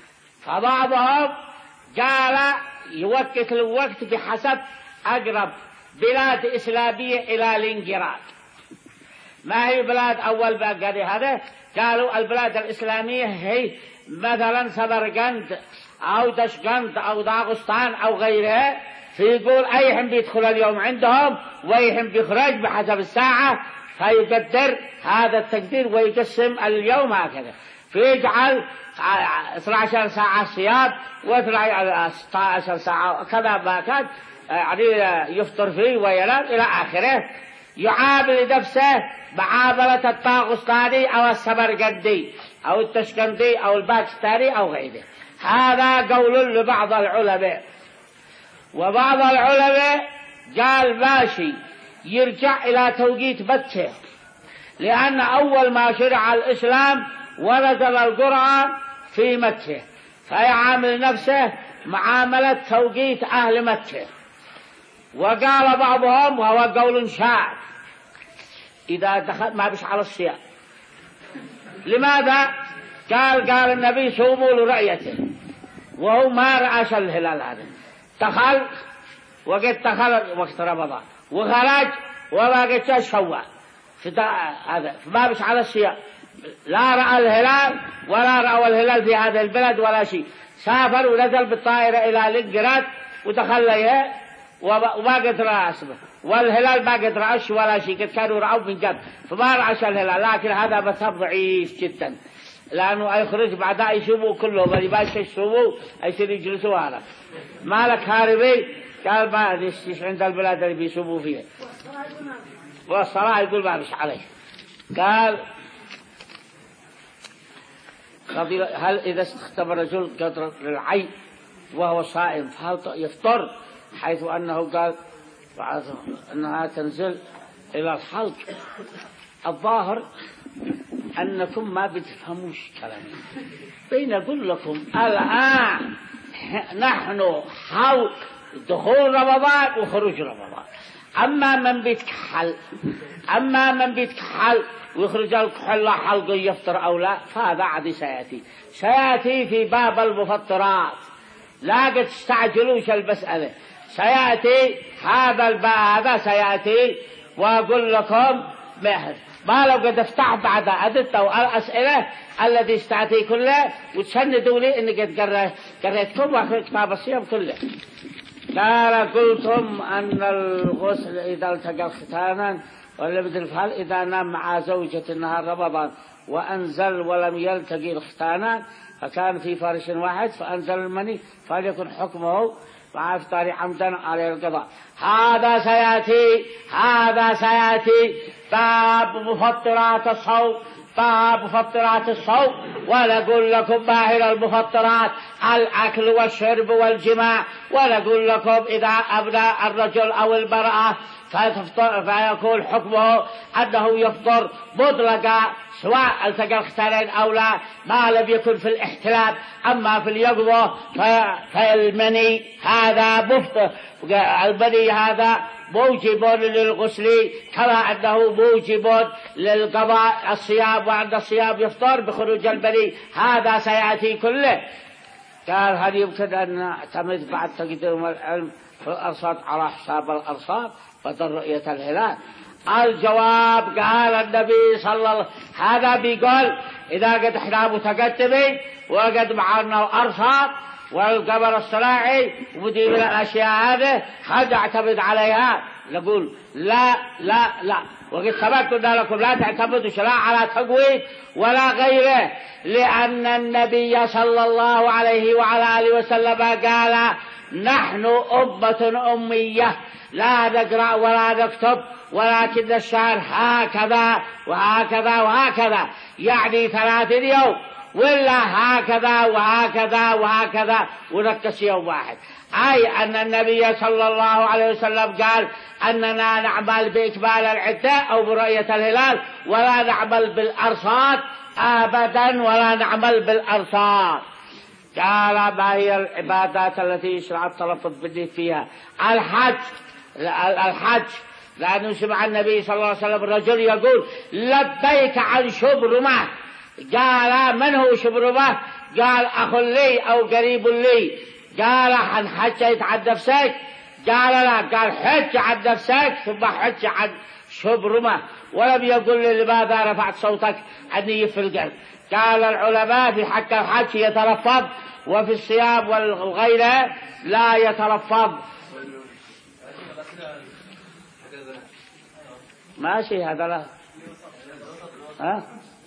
فبعضهم قال يوقت الوقت بحسب أقرب بلاد إسلامية إلى لينينغراد. ما هي بلاد أول بقى هذا؟ قالوا البلاد الإسلامية هي مثلا سمرقند أو دشقند أو داغستان أو غيرها. فيقول أيهم بيدخل اليوم عندهم وأيهم بيخرج بحسب الساعة، فيقدر هذا التقدير ويقسم اليوم هكذا، فيجعل اثنتي عشرة ساعة صيام وستة عشر ساعة كذا ما كان يعني يفطر فيه وينام إلى آخره. يعامل نفسه معاملة الطاغستاني أو السمرقندي أو التشكندي أو الباكستاني أو غيره. هذا قول لبعض العلماء. وبعض العلماء قال ماشي يرجع إلى توقيت مكة، لأن أول ما شرع الإسلام ونزل القرآن في مكة، فيعامل نفسه معاملة توقيت أهل مكة. وقال بعضهم وهو قول شاذ إذا دخل ما بش على الصيام. لماذا؟ قال قال النبي صوموا لرؤيته، وهو ما رأى الهلال هذا. دخل وقد دخل وقت رمضان وخرج وما قد شوال هذا، فما بش على الصيام. لا رأى الهلال ولا رأوا الهلال في هذا البلد ولا شيء. سافر ونزل بالطائرة إلى لينينغراد ودخل لها وما قد رأى اسمه، والهلال ما قد رأش ولا شيء، قد كانوا رأوا من قبل فما رأش الهلال. لكن هذا مذهب ضعيف جدا، لأنه يخرج بعدها يشوفوا كلهم اللي باش يشوفوا يصير يجلسوا هذا. مالك هاربي قال ما ليش عند البلاد اللي بيشوفوا فيها، والصلاة يقول ما بش عليه. قال هل إذا استخدم الرجل قدر العين وهو صائم فهل يفطر؟ حيث أنه قال أنها تنزل إلى الحلق. الظاهر أنكم ما بتفهموش كلامي. بين أقول لكم الآن نحن حول دخول رمضان وخروج رمضان. أما من بيتكحل أما من بيتكحل ويخرج الكحل حلق يفطر أو لا، فهذا عادي سيأتي سيأتي في باب المفطرات. لا قد تستعجلوش المسألة، سيأتي هذا الباب هذا سيأتي. وأقول لكم ما لو قد افتح بعد أدلة الأسئلة الذي استعطي كله وتسندوا لي إني قد قريتكم وأخذ كتاب الصيام كله. قال قلتم أن الغسل إذا التقى ختانا ولا بدل الفعل إذا نام مع زوجة نهار رمضان وأنزل ولم يلتقي الختانان فكان في فرش واحد فأنزل المني فليكن حكمه مع إفطار عمدا على القضاء. هذا سيأتي هذا سيأتي باب مفطرات الصوم باب مفطرات الصوم. ونقول لكم ما هي المفطرات؟ الأكل والشرب والجماع. ونقول لكم إذا أبنى الرجل أو المرأة فيكون حكمه أنه يفطر مطلقا سواء التقى الختانين أو لا ما لم يكن في الاحتلام. أما في اليقظة فالمني هذا مفطر، المني هذا موجب للغسل كما أنه موجب للقضاء الصيام، وعند الصيام يفطر بخروج المني. هذا سيأتي كله. قال هل يمكن أن نعتمد بعد تقديم العلم في الأرصاد على حساب الأرصاد بدل رؤية الهلال؟ الجواب قال النبي صلى الله عليه وسلم هذا بيقول إذا قد احنا متقدمين وقد معنا الأرصاد والقمر الصناعي ودي من الأشياء هذه خل نعتمد عليها. نقول لا لا لا، وقد سبقنا لكم لا تعتمدوا لا على تقويم ولا غيره، لأن النبي صلى الله عليه وعلى آله وسلم قال نحن أمة أمية لا نقرأ ولا نكتب ولكن الشعر هكذا وهكذا وهكذا، يعني ثلاثين يوم ولا هكذا وهكذا وهكذا ونكس يوم واحد. أي أن النبي صلى الله عليه وسلم قال أننا نعمل بإكمال العدة أو برؤية الهلال ولا نعمل بالأرصاد أبدا، ولا نعمل بالأرصاد. قال ما هي العبادات التي يشرع التلفظ بالنية فيها؟ الحج. الحج لأنه سمع النبي صلى الله عليه وسلم الرجل يقول لبيك عن شبرمة. قال من هو شبرمة؟ قال أخ لي أو قريب لي. قال عن حج عن نفسك؟ قال لا. قال حج عن نفسك ثم حج عن شبرمة. ولم يقل لي لماذا رفعت صوتك عني في القلب. قال العلماء في حق الحج يتلفظ وفي الصيام والغيره لا يتلفظ. ماشي هذا لا. ها؟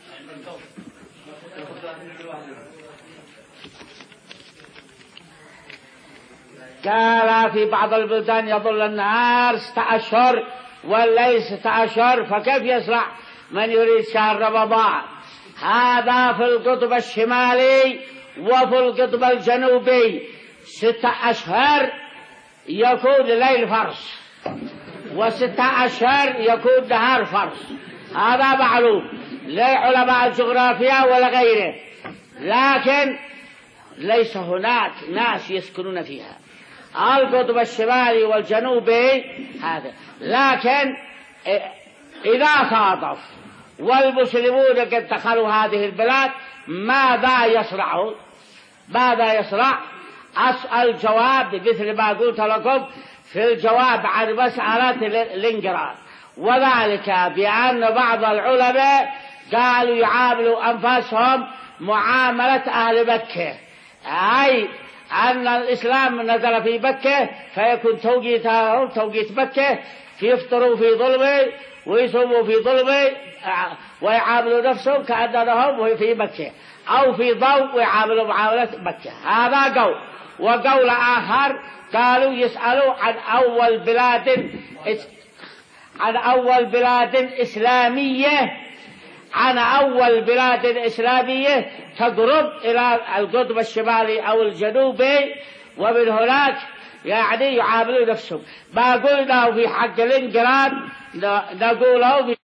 قال في بعض البلدان يظل النهار ستة أشهر والليل ستة أشهر، فكيف يسرع من يريد شهر رمضان؟ هذا في القطب الشمالي وفي القطب الجنوبي ستة أشهر يكون ليل فرس وستة أشهر يكون نهار فرس، هذا معلوم لعلماء الجغرافيا ولا غيره، لكن ليس هناك ناس يسكنون فيها القطب الشمالي والجنوبي هذا. لكن إذا صادف والمسلمون قد دخلوا هذه البلاد ماذا يصنعون؟ ماذا يصنع؟ أسأل جواب مثل ما قلت لكم في الجواب عن مسألة الانقراض، وذلك بأن بعض العلماء قالوا يعاملوا أنفسهم معاملة أهل مكة، أي أن الإسلام نزل في مكة فيكون توقيتهم توقيت مكة، فيفطروا في ظلمه ويصوموا في ظلمه ويعاملوا نفسهم كأنهم في مكة، أو في ضوء ويعاملوا معاملة مكة. هذا قول. وقول آخر قالوا يسألوا عن أول بلاد عن أول بلاد إسلامية عن أول بلاد إسلامية تقرب إلى القطب الشمالي أو الجنوبي، ومن هناك يعني يعاملوا نفسهم. ما قلناه في حق الانقراض نقوله في